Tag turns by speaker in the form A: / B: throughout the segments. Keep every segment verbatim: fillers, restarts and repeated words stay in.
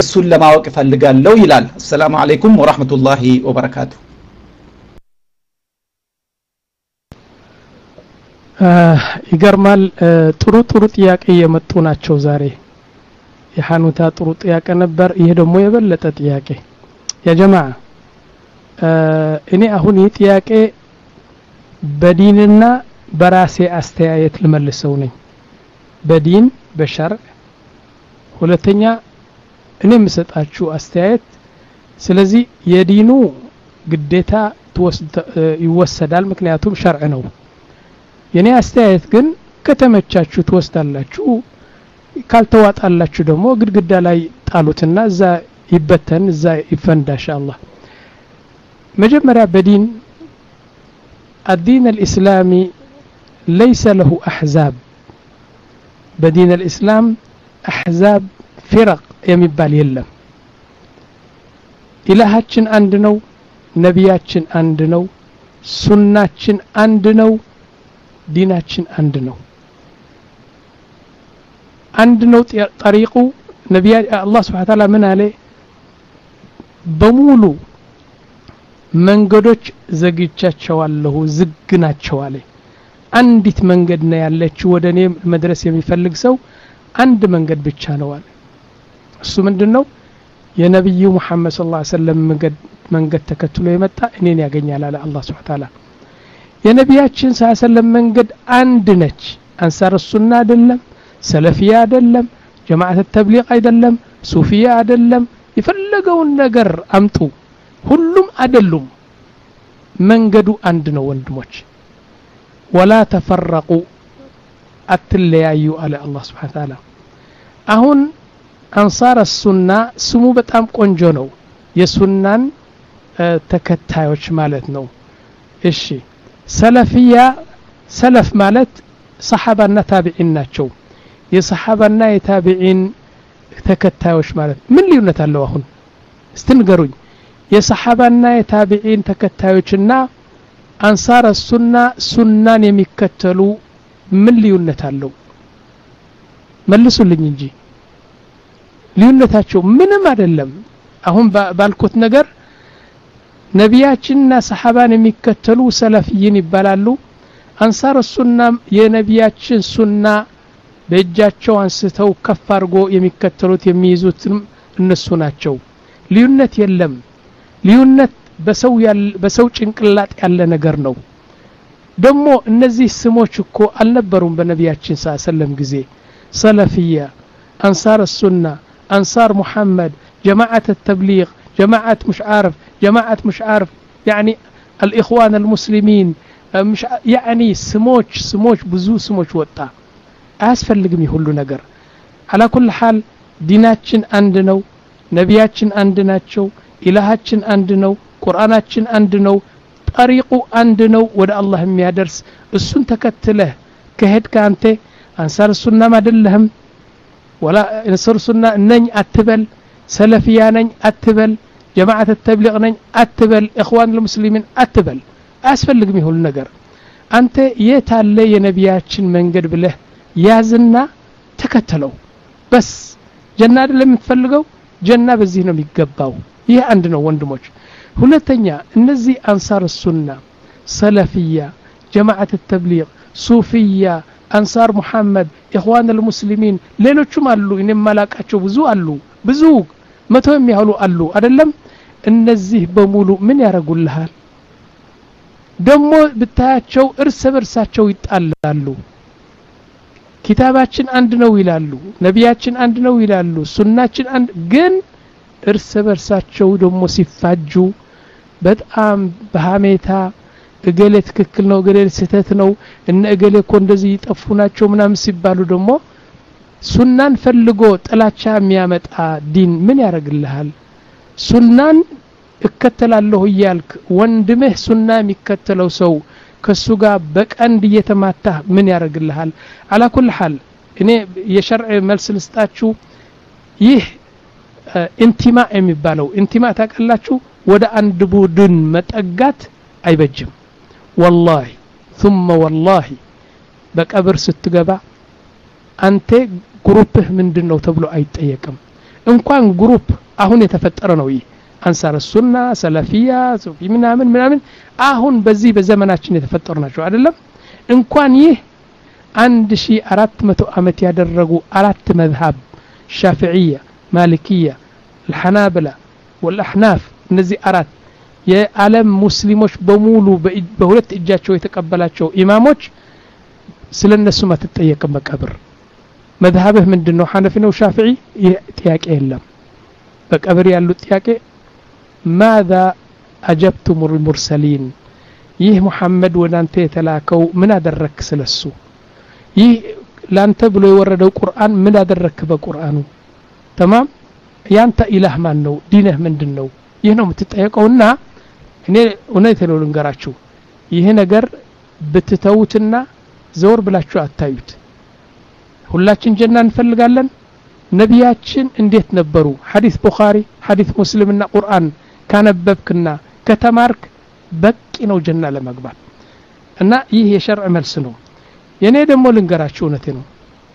A: እሱን ለማወቅ ፈልጋለሁ ይላል ሰላም አለይኩም ወራህመቱላሂ ወበረካቱ
B: ይገርማል ጥሩ ጥሩ ጥያቄ የመጡ ናቸው ዛሬ የሐኑታ ጥሩ ጥያቄ ነበር ይሄ ደግሞ የበለጠ ጥያቄ ያ ጀማዓ እኔ አሁን ይህ ጥያቄ በዲንና በራሴ አስተያየት ልመልሰው ነኝ በዲን በሸርዕ ሁለተኛ እኔ የምሰጣችሁ አስተያየት ስለዚህ የዲኑ ግዴታ ይወሰዳል ምክንያቱም ሸርዕ ነው የኔ አስተያየት ግን ከተመቻችሁ ትወስዳላችሁ ካልተዋጣላችሁ ደግሞ ግድግዳ ላይ ጣሉትና እዛ ይበተን እዛ ይፈንዳ ኢንሻአላህ መጀመሪያ በዲን الدين الإسلامي ليس له أحزاب بدين الإسلام أحزاب فرق يمبال يلم إلهاتشن عندنو نبياتشن عندنو سناتشن عندنو ديناتشن عندنو عندنو طريقو نبي الله سبحانه وتعالى من عليه بمولو መንገዶች ዘግቻቸዋለሁ ዝግናቸዋለሁ አንዲት መንገድ ነው ያለችው ወደኔ መድረስ የሚፈልግ ሰው አንድ መንገድ ብቻ ነው አለ እሱ ምንድነው የነብዩ መሐመድ ሰለላሁ ዐለይሂ ወሰለም መንገድ መንገድ ተከትሎ የመጣ እኔን ያገኛል አለ አላህ Subhanahu Ta'ala የነብያችን ሰለላሁ ዐለይሂ ወሰለም መንገድ አንድ ነች አንሳር ሱና አይደለም ሰለፊያ አይደለም ጀማዓት ተብሊግ አይደለም ሱፊያ አይደለም ይፈልገውን ነገር አምጡ ሁሉም አይደሉም መንገዱ አንድ ነው ወንድሞች ወላ ተፈረቁ አትለያዩ አለ አላህ Subhanahu Ta'ala አሁን አንሳር ሱና ስሙ በጣም ቆንጆ ነው የሱናን ተከታዮች ማለት ነው እሺ ሰለፊያ ሰለፍ ማለት ሰሃባና ታቢዒን ናቸው የሰሃባና የታቢዒን ተከታዮች ማለት ምን ልዩነት አለው አሁን እስትንገሩኝ የሰሃባና የታቢዒን ተከታዮችና አንሳር ሱና ሱናን የሚከተሉ ምን ልዩነት አለው መልሱልኝ እንጂ ልዩነታቸው ምንም አይደለም አሁን ባልኩት ነገር ነቢያችንና ሰሃባን የሚከተሉ ሰለፊይን ይባላሉ አንሳር ሱና የነቢያችን ሱና በእጃቸው አንስተው ከፍ አድርጎ የሚከተሉት የሚይዙት እነሱ ናቸው ልዩነት የለም ልዩነት በሰው በሰው ጭንቅላት ያለ ነገር ነው ደግሞ እነዚህ ስሞች እኮ አልነበሩም በነቢያችን ሰለላሁ ጊዜ ሰለፊያ አንሳር ሱና አንሳር ሙሐመድ جماعه التبليغ جماعه مش عارف جماعه مش عارف يعني الاخوان المسلمين مش يعني ስሞች ስሞች ብዙ ስሞች ወጣ አያስፈልግም ይሁሉ ነገር على كل حال ዲናችን አንድ ነው ነቢያችን አንድ ናቸው ኢላሃችን አንድ ነው ቁርአናችን አንድ ነው ጠሪቁ አንድ ነው ወደ አላህ የሚያደርስ እሱን ተከትለህ ከሄድክ አንተ አንሳር ሱና አይደለህም ወላ አንሳር ሱና ነኝ አትበል ሰለፊያ ነኝ አትበል ጀማዓት ተብሊግ ነኝ አትበል ኢኽዋን ለሙስሊሚን አትበል አያስፈልግም ይሁን ነገር አንተ የታለ የነቢያችን መንገድ ብለህ ያዝና ተከተለው በስ ጀና አይደለም የምትፈልገው ጀና በዚህ ነው የሚገባው ይሄ አንድ ነው ወንድሞች ሁለተኛ እነዚህ አንሳር ሱና ሰለፊያ ጀማዓት ተብሊግ ሱፊያ አንሳር ሙሐመድ ኢኽዋን ለሙስሊሚን ሌሎችም አሉ እኔ ማላቃቸው ብዙ አሉ ብዙ መቶ የሚያህሉ አሉ አይደለም እነዚህ በሙሉ ምን ያረጉልሃል ደሞ ብታያቸው እርስ በርሳቸው ይጣላሉ ኪታባችን አንድ ነው ይላሉ ነቢያችን አንድ ነው ይላሉ ሱናችን አንድ ግን እርስ በርሳቸው ደሞ ሲፋጁ በጣም በሃሜታ እገሌ ትክክል ነው እገሌ ስህተት ነው እነ እገሌ እኮ እንደዚህ ይጠፉናቸው ምናም ሲባሉ ደሞ ሱናን ፈልጎ ጥላቻ የሚያመጣ ዲን ምን ያረግልሃል ሱናን እከተላለሁ ይያልክ ወንድምህ ሱና የሚከተለው ሰው ከሱ ጋር በቀንድ እየተማታ ምን ያረግልሃል على كل حال እኔ የሸርዕ መልስ ልስጣችሁ ይህ ኢንቲማ የሚባለው ኢንቲማ ታቀላችሁ ወደ አንድ ቡድን መጠጋት አይበጅም والله ثم والله በቀብር ስትገባ አንተ ግሩፕህ ምንድነው ተብሎ አይጠየቅም እንኳን ግሩፕ አሁን የተፈጠረ ነው ይሄ አንሳር ሱና ሰለፊያ ሱፊ ምናምን ምናምን አሁን በዚህ በዘመናችን የተፈጠሩ ናቸው አይደለም እንኳን ይህ አንድ ሺህ አራት መቶ ዓመት ያደረጉ አራት መዝሀብ ሻፊዒያ ማሊኪያ الحنابلة والأحناف እነዚህ አራት የዓለም ሙስሊሞች በሙሉ በሁለት እጃቸው የተቀበላቸው ኢማሞች ስለነሱ ማትጠየቅም በቀብር መዝሀብህ ምንድነው ሐነፊ ነው ሻፊዒ ጥያቄ የለም በቀብር ያሉት ጥያቄ ماذا أجبتم المرسلين ይህ ሙሐመድ ወዳንተ የተላከው ምን አደረክ ስለሱ ይህ ላንተ ብሎ የወረደው ቁርአን ምን አደረክ በቁርአኑ تمام ያንተ ኢላህ ማን ነው ዲንህ ምንድነው ይህ ነው የምትጠየቀውና እኔ እውነቴን ነው ልንገራችሁ ይሄ ነገር ብትተውትና ዘወር ብላችሁ አታዩት ሁላችን ጀና እንፈልጋለን ነቢያችን እንዴት ነበሩ ሐዲስ ቡኻሪ ሐዲስ ሙስሊምና ቁርአን ካነበብክና ከተማርክ በቂ ነው ጀና ለመግባት እና ይህ የሸርዕ መልስ ነው የኔ ደግሞ ልንገራችሁ እውነቴ ነው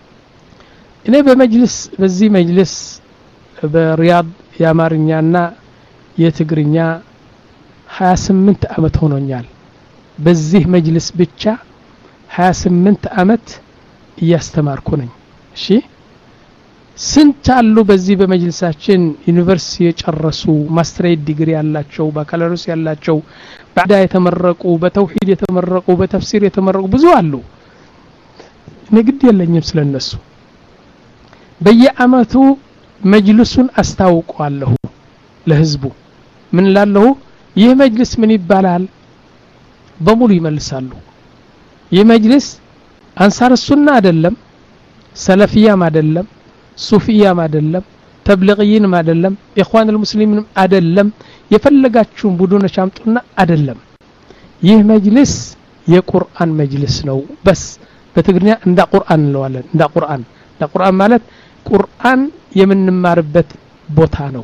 B: እኔ በመጅልስ በዚህ መጅልስ በሪያድ ያማርኛና የትግርኛ ሀያ ስምንት አመት ሆኖኛል በዚህ መጅልስ ብቻ ሀያ ስምንት አመት እያስተማርኩ ነኝ እሺ ስንት አሉ በዚህ በመጅልሳችን ዩኒቨርሲቲ የጨረሱ ማስተሬት ዲግሪ ያላቸው ባካላሮስ ያላቸው ባዳ የተመረቁ በተውሂድ የተመረቁ በተፍሲር የተመረቁ ብዙ አሉ ንግድ የለኝም ስለነሱ በየአመቱ መጅልሱን አስታውቀዋለሁ ለህዝቡ ምን ላለው ይህ መጅልስ ምን ይባላል በሙሉ ይመልሳሉ ይህ መጅልስ አንሳር ሱና አይደለም ሰለፊያም አይደለም ሱፊያም አይደለም ተብሊግይንም አይደለም ኢኽዋን አልሙስሊሚንም አይደለም የፈለጋችሁን ቡድኖች አምጡና አይደለም ይህ መጅልስ የቁርአን መጅልስ ነው በስ በትግርኛ እንዳ ቁርአን እንለዋለን እንዳ ቁርአን እንዳ ቁርአን ማለት ቁርአን የምንማርበት ቦታ ነው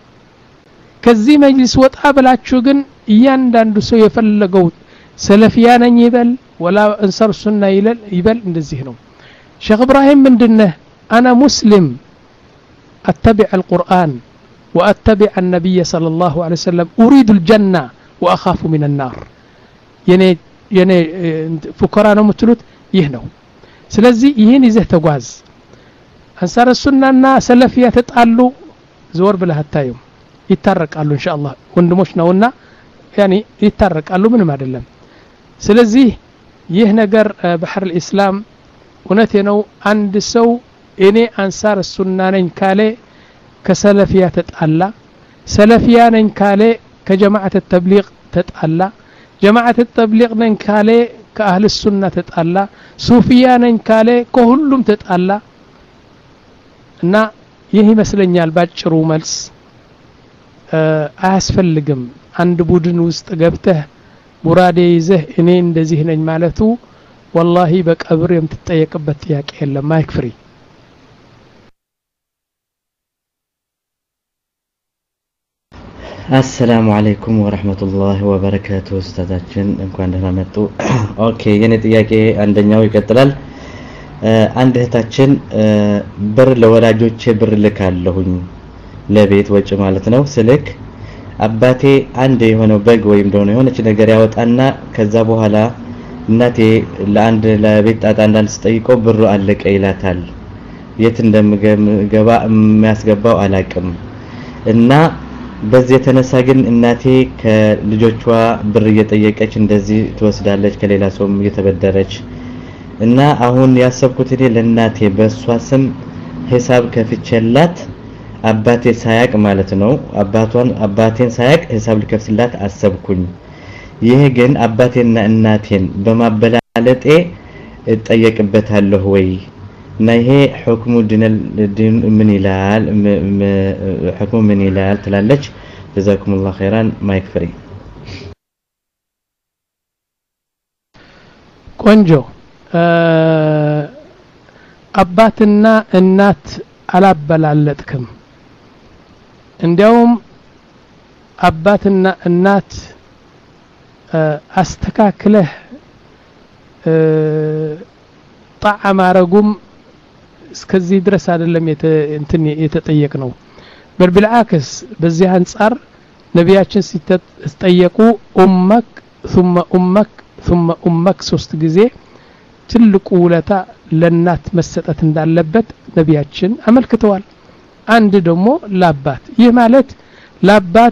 B: ከዚህ መጅልስ ወጣ ብላችሁ ግን እያንዳንዱ ሰው የፈለገው ሰለፊያ ነኝ ይበል ወላ አንሳር ሱና ይላል ይበል እንደዚህ ነው ሼክ ኢብራሂም ምንድነህ انا مسلم اتبع القرآن واتبع النبي صلى الله عليه وسلم اريد الجنة واخاف من النار يعني يعني فقراء ነው የምትሉት ይህ ነው ስለዚህ ይሄን ይዘህ ተጓዝ አንሳር ሱናና ሰለፊያ ተጣሉ ዞር ብለህ አታዩም ይታረቃሉ ኢንሻአላህ ወንድሞች ነውና ያኒ ይታረቃሉ ምንም አይደለም ስለዚህ ይህ ነገር በحر الاسلام እውነቴ ነው አንድ ሰው እኔ አንሳር ሱና ነኝ ካለ ከሰለፊያ ተጣላ ሰለፊያ ነኝ ካለ ከጀማዓት التبليغ ተጣላ ጀማዓት التبليغ ነኝ ካለ ከአህል ሱና ተጣላ ሱፊያ ነኝ ካለ ከሁሉም ተጣላ እና ይህ ይመስለኛል ባጭሩ መልስ አያስፈልግም አንድ ቡድን ውስጥ ገብተህ ሙራዴ ይዘህ እኔ እንደዚህ ነኝ ማለቱ والله በቀብር የምትጠየቅበት ጥያቄ የለም ማይክ ፍሪ
C: السلام عليكم ورحمة الله وبركاته استاذاتችን እንኳን ደህና መጡ ኦኬ የኔ ጥያቄ አንደኛው ይቀጥላል አንድ እህታችን ብር ለወላጆቼ ብር ልካለሁኝ ለቤት ወጪ ማለት ነው ስልክ አባቴ አንድ የሆነው በግ ወይም ደግሞ የሆነች ነገር ያወጣና ከዛ በኋላ እናቴ ለአንድ ለቤት ጣጣ እንዳንስ ጠይቀው ብሩ አለቀ ይላታል የት እንደምገባ የሚያስገባው አላቅም እና በዚህ የተነሳ ግን እናቴ ከልጆቿ ብር እየጠየቀች እንደዚህ ትወስዳለች ከሌላ ሰውም እየተበደረች እና አሁን ያሰብኩት እኔ ለእናቴ በሷ ስም ሂሳብ ከፍቼላት አባቴ ሳያቅ ማለት ነው አባቷን አባቴን ሳያቅ ሂሳብ ልከፍትላት አሰብኩኝ ይሄ ግን አባቴና እናቴን በማበላለጤ እጠየቅበታለሁ ወይ እና ይሄ ሁክሙ ዲን ምን ይላል ሁክሙ ምን ይላል ትላለች ጀዛኩሙላህ ኸይራን ማይክ ፍሪ
B: ቆንጆ አባትና እናት አላበላለጥክም እንዲያውም አባትና እናት አስተካክለህ ጣዓ ማረጉም እስከዚህ ድረስ አይደለም እንትን የተጠየቅ ነው بل بالعكس በዚህ አንፃር ነብያችን ሲጠየቁ ኡመክ ثم ኡመክ ثم ኡመክ ሶስት ጊዜ ትልቁ ውለታ ለናት መሰጠት እንዳለበት ነብያችን አመልክተዋል አንድ ደግሞ ለአባት ይህ ማለት ለአባት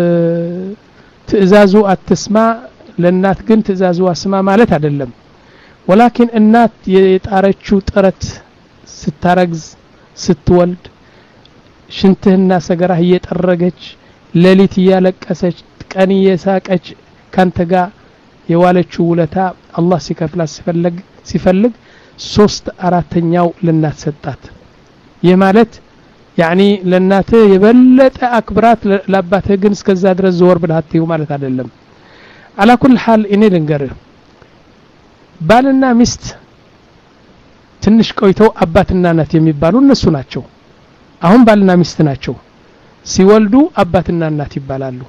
B: ትእዛዙ አትስማ ለናት ግን ትእዛዙ አስማ ማለት አይደለም ولكن እናት የጣረችው ጥረት ስታረግዝ ስትወልድ ሽንትህና ሰገራህ እየጠረገች ለሊት ያለቀሰች ቀን የሳቀች ካንተ ጋር የዋለችው ውለታ አላህ ሲከፍላት ሲፈልግ ሲፈልግ ሶስት አራተኛው ለናት ሰጣት ይህ ማለት يعني ለናት የበለጠ አክብራት ለአባቴ ግን እስከዛ ድረስ ዞር ብለሃትዩ ማለት አይደለም على كل حال እኔ ልንገርህ ባልና ሚስት ትንሽ ቆይተው አባትና እናት የሚባሉ እነሱ ናቸው አሁን ባልና ሚስት ናቸው ሲወልዱ አባትና እናት ይባላሉ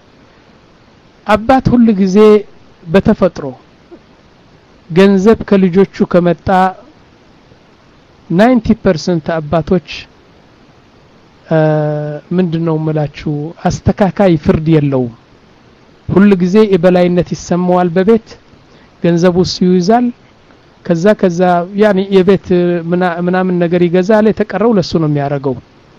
B: አባት ሁሉ ጊዜ በተፈጥሮ ገንዘብ ከልጆቹ ከመጣ ninety percent አባቶች ምንድነው መላችሁ አስተካካይ ፍርድ የለውም ሁሉ ጊዜ የበላይነት ይሰማዋል በቤት ገንዘቡ ሲይዛል ከዛ ከዛ ያኒ የቤት ምናምን ነገር ይገዛል የተቀረው ለሱ ነው የሚያረጋው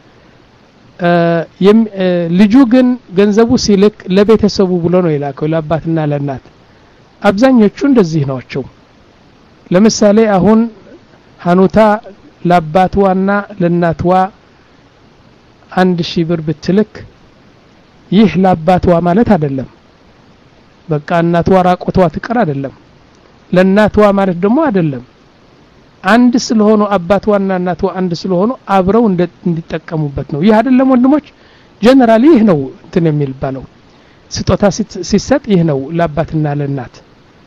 B: ልጁ ግን ገንዘቡ ሲልክ ለቤተሰቡ ብሎ ነው ይላከው ለአባትና ለእናት አብዛኞቹ እንደዚህ ናቸው ለምሳሌ አሁን ሐኑታ ለአባቷና ለእናቷ አንድ ሺህ ብር ብትልክ ይህ ለአባቷ ማለት አይደለም በቃ እናቷ ራቆቷ ትቀር አይደለም ለእናቷ ማለት ደግሞ አይደለም አንድ ስለሆኑ አባቷና እናቷ አንድ ስለሆኑ አብረው እንዲጠቀሙበት ነው ይህ አይደለም ወንድሞች ጀነራሊ ይህ ነው እንትን የሚልባለው ስጦታ ሲሰጥ ይህ ነው ለአባትና ለእናት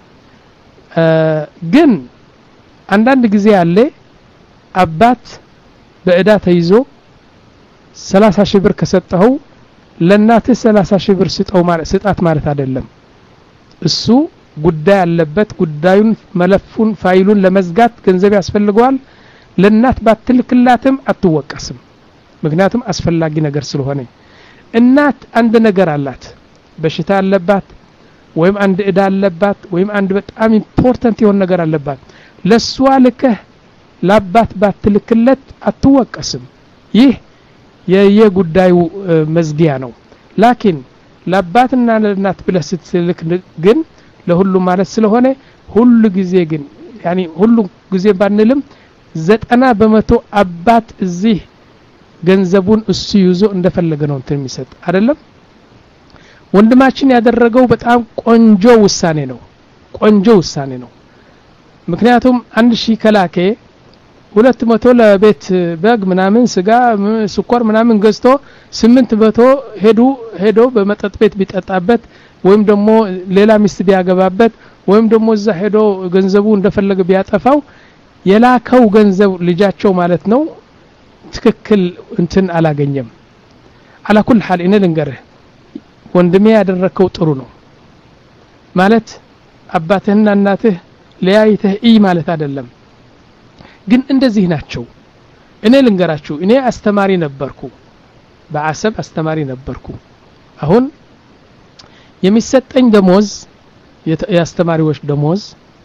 B: ግን አንዳንድ ጊዜ አለ አባት በእዳ ተይዞ ሰላሳ ሺህ ብር ከሰጠው ለእናት ሰላሳ ሺህ ብር ስጠው ማለት ስጣት ማለት አይደለም እሱ ጉዳይ አለበት ጉዳዩን መለፉን ፋይሉን ለመዝጋት ገንዘብ ያስፈልገዋል ለእናት ባትልክላትም አትወቀስም ምክንያቱም አስፈላጊ ነገር ስለሆነ እናት አንድ ነገር አላት በሽታ አለባት ወይም አንድ እዳ አለባት ወይም አንድ በጣም ኢምፖርታንት የሆነ ነገር አለባት ለሷ ልከህ ለአባት ባትልክለት አትወቀስም ይህ የየጉዳዩ መዝጊያ ነው ላኪን ለአባትና ለእናት ብለህ ስትልክ ግን ለሁሉ ማለት ስለሆነ ሁሉ ጊዜ ግን يعني ሁሉ ጊዜ ባንልም ዘጠና በመቶ አባት እዚህ ገንዘቡን እሱ ይዞ እንደፈለገ ነው እንትን የሚሰጥ አይደለም ወንድማችን ያደረገው በጣም ቆንጆ ውሳኔ ነው ቆንጆ ውሳኔ ነው ምክንያቱም አንድ ሺህ ከላከ ሁለት መቶ ለቤት በግ ምናምን ስጋ ስኳር ምናምን ገዝቶ ስምንት መቶ ሄዱ ሄዶ በመጠጥ ቤት ቢጠጣበት ወይም ደግሞ ሌላ ሚስት ቢያገባበት ወይም ደግሞ እዛ ሄዶ ገንዘቡ እንደፈለገ ቢያጠፋው የላከው ገንዘብ ልጃቸው ማለት ነው ትክክል እንትን አላገኘም على كل حال እኔ ልንገርህ ወንድሜ ያደረከው ጥሩ ነው ማለት አባትህና እናትህ ለያይተህ ኢ ማለት አይደለም ግን እንደዚህ ናቸው እኔ ልንገራችሁ እኔ አስተማሪ ነበርኩ በአሰብ አስተማሪ ነበርኩ አሁን የሚሰጠኝ ደሞዝ ያስተማሪዎች ደሞዝ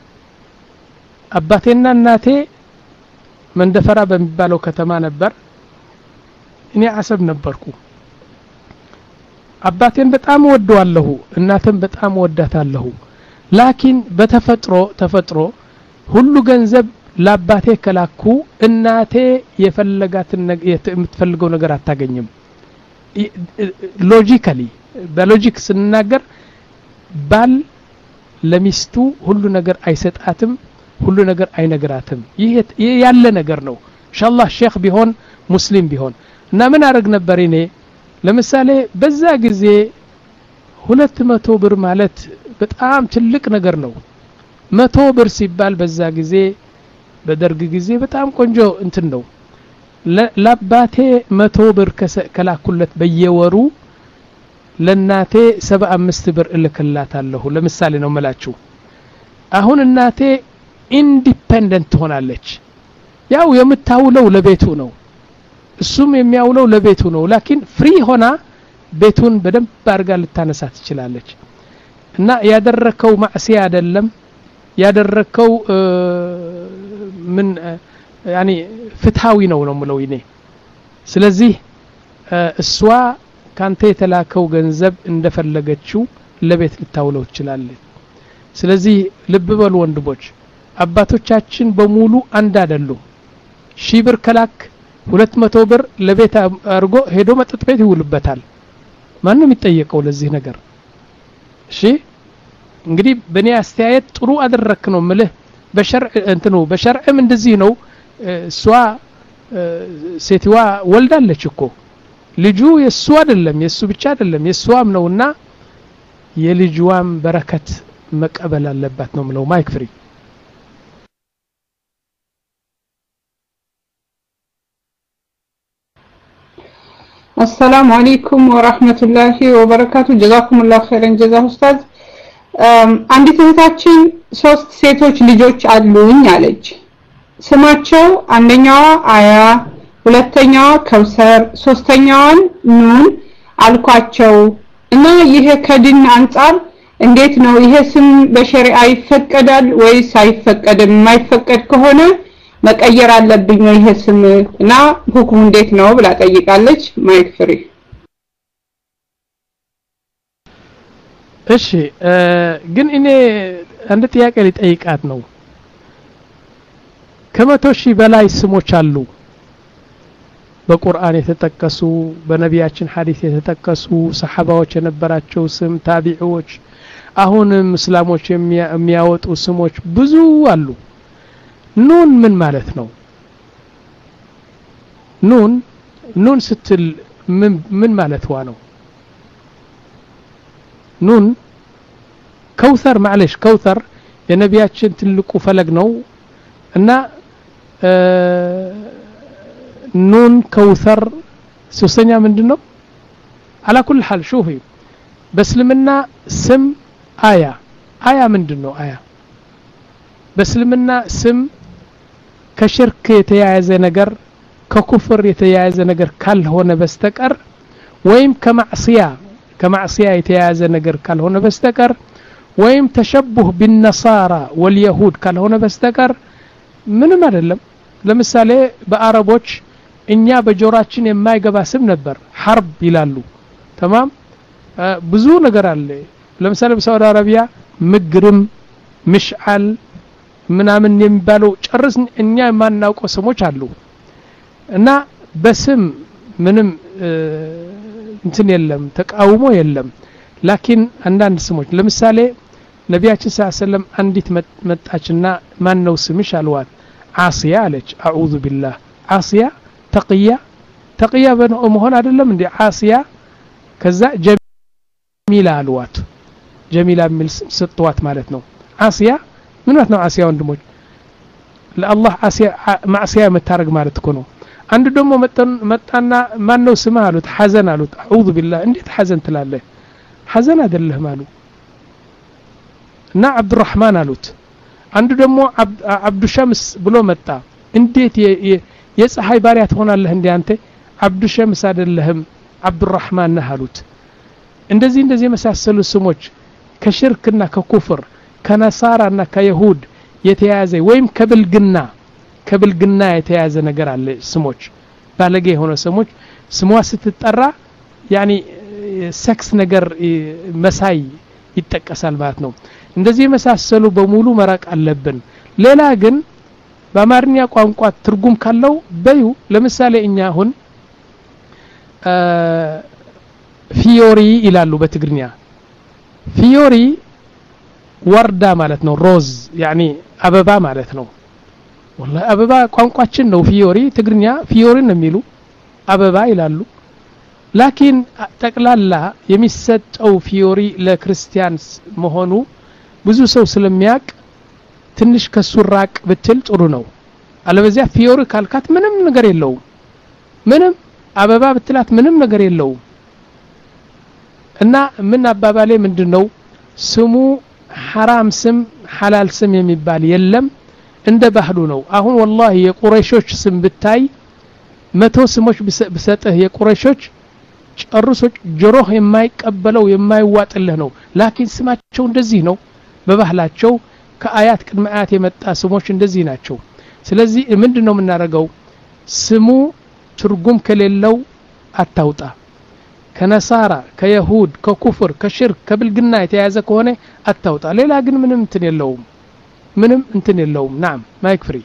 B: አባቴና እናቴ መንደፈራ በሚባለው ከተማ ነበር እኔ አሰብ ነበርኩ አባቴን በጣም ወደዋለሁ እናቴን በጣም ወዳታለሁ ላኪን በተፈጥሮ ተፈጥሮ ሁሉ ገንዘብ ለአባቴ ከላኩ እናቴ የፈለጋትን የምትፈልገው ነገር አታገኝም ሎጂካሊ በሎጂክ ስንናገር ባል ለሚስቱ ሁሉ ነገር አይሰጣትም ሁሉ ነገር አይነግራትም ይሄ ያለ ነገር ነው ኢንሻአላህ ሼክ ቢሆን ሙስሊም ቢሆን እና ምን አረግ ነበር እኔ ለምሳሌ በዛ ጊዜ ሁለት መቶ ብር ማለት በጣም ትልቅ ነገር ነው መቶ ብር ሲባል በዛ ጊዜ በደርግ ጊዜ በጣም ቆንጆ እንትን ነው ለአባቴ መቶ ብር ከላኩለት በየወሩ ለናቴ ሰባ አምስት ብር እልክላታለሁ ለምሳሌ ነው መላችሁ አሁን እናቴ ኢንዲፔንደንት ሆናለች ያው የምታውለው ለቤቱ ነው እሱም የሚያውለው ለቤቱ ነው ላኪን ፍሪ ሆና ቤቱን በደንብ አርጋ ልታነሳ ትችላለች እና ያደረከው ማዕሲያ አይደለም ያደረከው ምን ያኒ ፍትሃዊ ነው ነው ምለው ይኔ ስለዚህ እሷ ካንተ የተላከው ገንዘብ እንደፈለገችው ለቤት ልታውለው ትችላለች ስለዚህ ልብ በሉ ወንድሞች አባቶቻችን በሙሉ አንድ አይደሉም ሺህ ብር ከላክ ሁለት መቶ ብር ለቤት አርጎ ሄዶ መጠጥ ቤት ይውልበታል ማንንም ይጠየቀው ለዚህ ነገር እሺ እንግዲህ በኔ አስተያየት ጥሩ አደረክ ነው ምልህ በሸርዕ እንትኑ በሸርዕም እንደዚህ ነው እሷ ሴትዋ ወልዳለች እኮ ልጁ የሱ አይደለም የሱ ብቻ አይደለም የሷም ነውና የልጅዋም በረከት መቀበል አለባት ነው ምለው ማይክ ፍሪ
D: السلام عليكم ورحمة الله وبركاته جزاكم الله خيرا جزاه أستاذ አንዲት እህታችን ሶስት ሴቶች ልጆች አሉኝ አለች ስማቸው አንደኛዋ አያ ሁለተኛዋ ከውሰር ሶስተኛዋን ኑን አልኳቸው እና ይሄ ከዲን አንፃር እንዴት ነው ይሄ ስም በሸሪዓ ይፈቀዳል ወይስ አይፈቀድም ማይፈቀድ ከሆነ መቀየር አለብኝ ወይ ይሄ ስም እና ሁክሙ እንዴት ነው ብላ ጠይቃለች ማይክ ፍሪ
B: እሺ ግን እኔ አንድ ጥያቄ ልጠይቃት ነው ከመቶ ሺህ በላይ ስሞች አሉ በቁርአን የተጠቀሱ በነቢያችን ሐዲስ የተጠቀሱ ሰሃባዎች የነበራቸው ስም ታቢዒዎች አሁንም እስላሞች የሚያወጡ ስሞች ብዙ አሉ ኑን ምን ማለት ነው ኑን ኑን ስትል ምን ምን ማለት ነው ኑን ከውሰር معلش ከውሰር የነቢያችን ትልቁ ፈለግ ነው እና ኑን ከውሰር ሶስተኛ ምንድነው على كل حال شوفي በእስልምና ስም አያ አያ ምንድነው አያ በእስልምና ስም ከሽርክ የተያያዘ ነገር ከኩፍር የተያያዘ ነገር ካልሆነ በስተቀር ወይም ከማዕሲያ ከማዕሲያ የተያያዘ ነገር ካልሆነ በስተቀር ወይም ተሸቡህ بالنصارى واليهود ካልሆነ በስተቀር ምንም አይደለም ለምሳሌ በአረቦች እኛ በጆራችን የማይገባ ስም ነበር ሐርብ ይላሉ تمام ብዙ ነገር አለ ለምሳሌ በሳውዲ አረቢያ ምግርም ምሽዓል ምናምን የሚባለው ጨርስ እኛ የማናውቀው ስሞች አሉ እና በስም ምንም እንትን የለም ተቃውሞ የለም ላኪን አንዳንድ ስሞች ለምሳሌ ነቢያችን ሰለላሁ ዐለይሂ ወሰለም አንዲት መጣችና ማን ነው ስምሽ አልዋት አሲያ አለች አዑዙ ቢላህ አሲያ ተቅያ ተቅያ በመሆን አይደለም እንዴ አሲያ ከዛ ጀሚላ አልዋት ጀሚላ ሚል ሰጥቷት ማለት ነው አሲያ ምን ማለት ነው አሲያ ወንድሞች ለአላህ አሲያ ማዕሲያ መታረግ ማለት እኮ ነው አንድ ደግሞ መጣና ማን ነው ስምህ አሉት ሐዘን አሉት አዑዙ ቢላህ እንዴት ሐዘን ትላለህ ሐዘን አይደለም አሉ እና አብዱራህማን አሉት አንዱ ደግሞ አብዱ ሸምስ ብሎ መጣ እንዴት የፀሐይ ባሪያ ትሆናለህ እንዴ አንተ አብዱ ሸምስ አይደለህም አብዱራህማን ነህ አሉት እንደዚህ እንደዚህ መሳሰሉ ስሞች ከሽርክና ከኩፍር ከነሳራና ከይሁድ የተያያዘ ወይም ከብልግና ከብልግና የተያያዘ ነገር አለ ስሞች ባለጌ የሆነ ስሞች ስሟ ስትጠራ ያኒ ሴክስ ነገር መሳይ ይጠቀሳል ማለት ነው እንደዚህ መሳሰሉ በሙሉ መራቅ አለብን ሌላ ግን በአማርኛ ቋንቋ ትርጉም ካለው በዩ ለምሳሌ እኛ አሁን ፊዮሪ ይላሉ በትግርኛ ፊዮሪ ወርዳ ማለት ነው ሮዝ ያኒ አበባ ማለት ነው والله አበባ ቋንቋችን ነው ፊዮሪ ትግርኛ ፊዮሪ ነው የሚሉ አበባ ይላሉ ላኪን ጠቅላላ የሚሰጠው ፊዮሪ ለክርስቲያንስ መሆኑ ብዙ ሰው ስለሚያቅ ትንሽ ከሱራቅ ብትል ጥሩ ነው አለበዚያ ፊዮሪ ካልካት ምንም ነገር የለው ምንም አበባ ብትላት ምንም ነገር የለው እና ምን አባባሌ ምንድነው ስሙ حرام ስም حلال ስም የሚባል የለም እንደ ባህሉ ነው አሁን والله የቁረይሾች ስም ብታይ መቶ ስሞች ብሰጥህ የቁረይሾች ጨርሶ ጆሮህ የማይቀበለው የማይዋጥልህ ነው ላኪን ስማቸው እንደዚህ ነው በባህላቸው ከአያት ቅድመ አያት የመጣ ስሞች እንደዚህ ናቸው ስለዚህ ምንድነው የምናረጋው ስሙ ትርጉም ከሌለው አታውጣ ከነሳራ ከይሁድ ከኩፍር ከሽርክ ከብልግና የተያዘ ከሆነ አታውጣ ሌላ ግን ምንም እንትን የለውም ምንም እንትን የለውም ናም ማይክ ፍሪ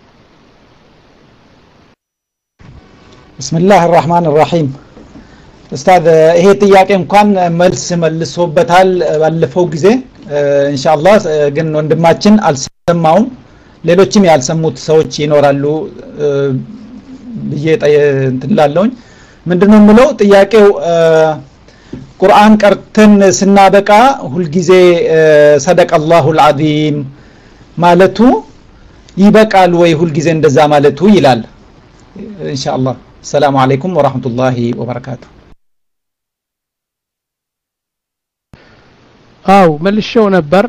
A: ብስሚላህ الرحمن الرحيم ኡስታዝ ይሄ ጥያቄ እንኳን መልስ መልሶበታል ባለፈው ጊዜ ኢንሻአላህ ግን ወንድማችን አልሰማውም ሌሎችም ያልሰሙት ሰዎች ይኖራሉ ብዬ እንትላለሁኝ ምንድነው ምለው ጥያቄው ቁርአን ቀርተን ስናበቃ ሁሉ ጊዜ ሰደቀላሁል አዚም ማለቱ ይበቃል ወይ ሁሉ ጊዜ እንደዛ ማለቱ ይላል ኢንሻአላህ ሰላም አለይኩም ወራህመቱላሂ ወበረካቱ
B: አው መልሼው ነበር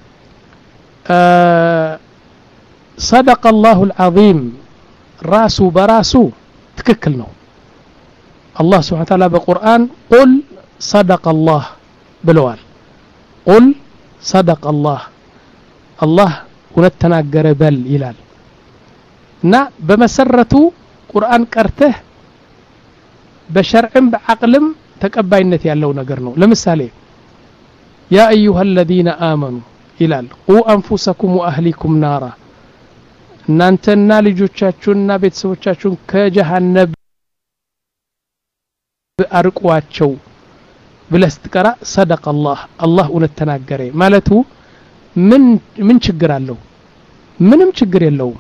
B: ሰደቀላሁል አዚም ራሱ በራሱ ትክክል ነው الله سبحانه وتعالى بالقرآن قل صدق الله بلوال قل صدق الله الله ونتناقر بل إلال نا بمسرته قرآن كرته بشرع بعقلم تكباينت يالله نقرنو لمثالي يا أيها الذين آمنوا إلال قوا أنفسكم وأهلكم نارا نانتنا لجوچاچونا بيتسوچاچون كجهنم بأرقواچو بلستقرا صدق الله الله ونتناገረ ማለቱ ምን ምን ችግር አለው ምንም ችግር የለውም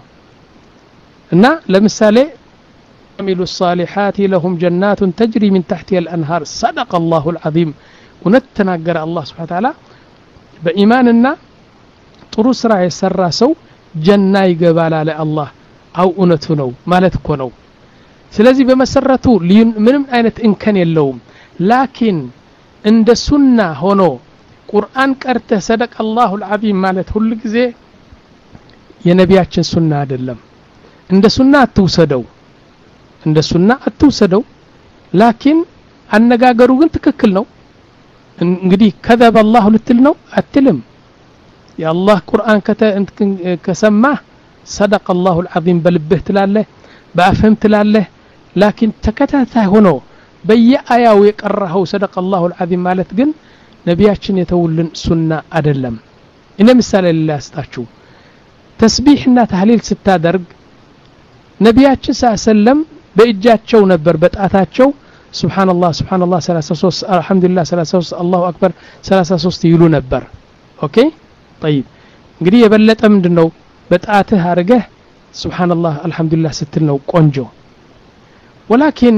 B: እና ለምሳሌ عملوا الصالحات لهم جنات تجري من تحتها الأنهار صدق الله العظيم ونتناገረ الله سبحانه وتعالى በኢማንና ጥሩ ስራ የሰራ ሰው ጀና ይገባል አለ አላህ አው እውነቱ ነው ማለት እኮ ነው ስለዚህ በመሰረቱ ምንም አይነት እንከን የለውም ላኪን እንደ ሱና ሆኖ ቁርአን ቀርተ ሰደቀ አላሁል አዚም ማለት ሁሉ ጊዜ የነቢያችን ሱና አይደለም እንደ ሱና አትውሰደው እንደ ሱና አትውሰደው ላኪን አነጋገሩ ግን ትክክል ነው እንግዲህ ከذب الله ልትል ነው አትልም የአላህ ቁርአን ከሰማህ ሰደቀ አላሁል አዚም በልብህ ትላለህ በአፍህም ትላለህ لكن ተከታታይ ሆኖ በየአያው የቀራው ሰደቀ አላሁል አዚም ማለት ግን ነቢያችን የተውልን ሱና አይደለም እነ ምሳሌ ላስጣችሁ ተስቢህና ተህሊል ስታደርግ ነቢያችን ሰለም በእጃቸው ነበር በጣታቸው ሱብሃንአላህ ሱብሃንአላህ ሰላሳ ሶስት አልহামዱሊላህ ሰላሳ ሶስት አላሁ አክበር ሰላሳ ሶስት ይሉ ነበር ኦኬ طيب እንግዲህ የበለጠ ምንድነው በጣትህ አርገህ ሱብሃንአላህ አልহামዱሊላህ ስትል ነው ቆንጆ ولكن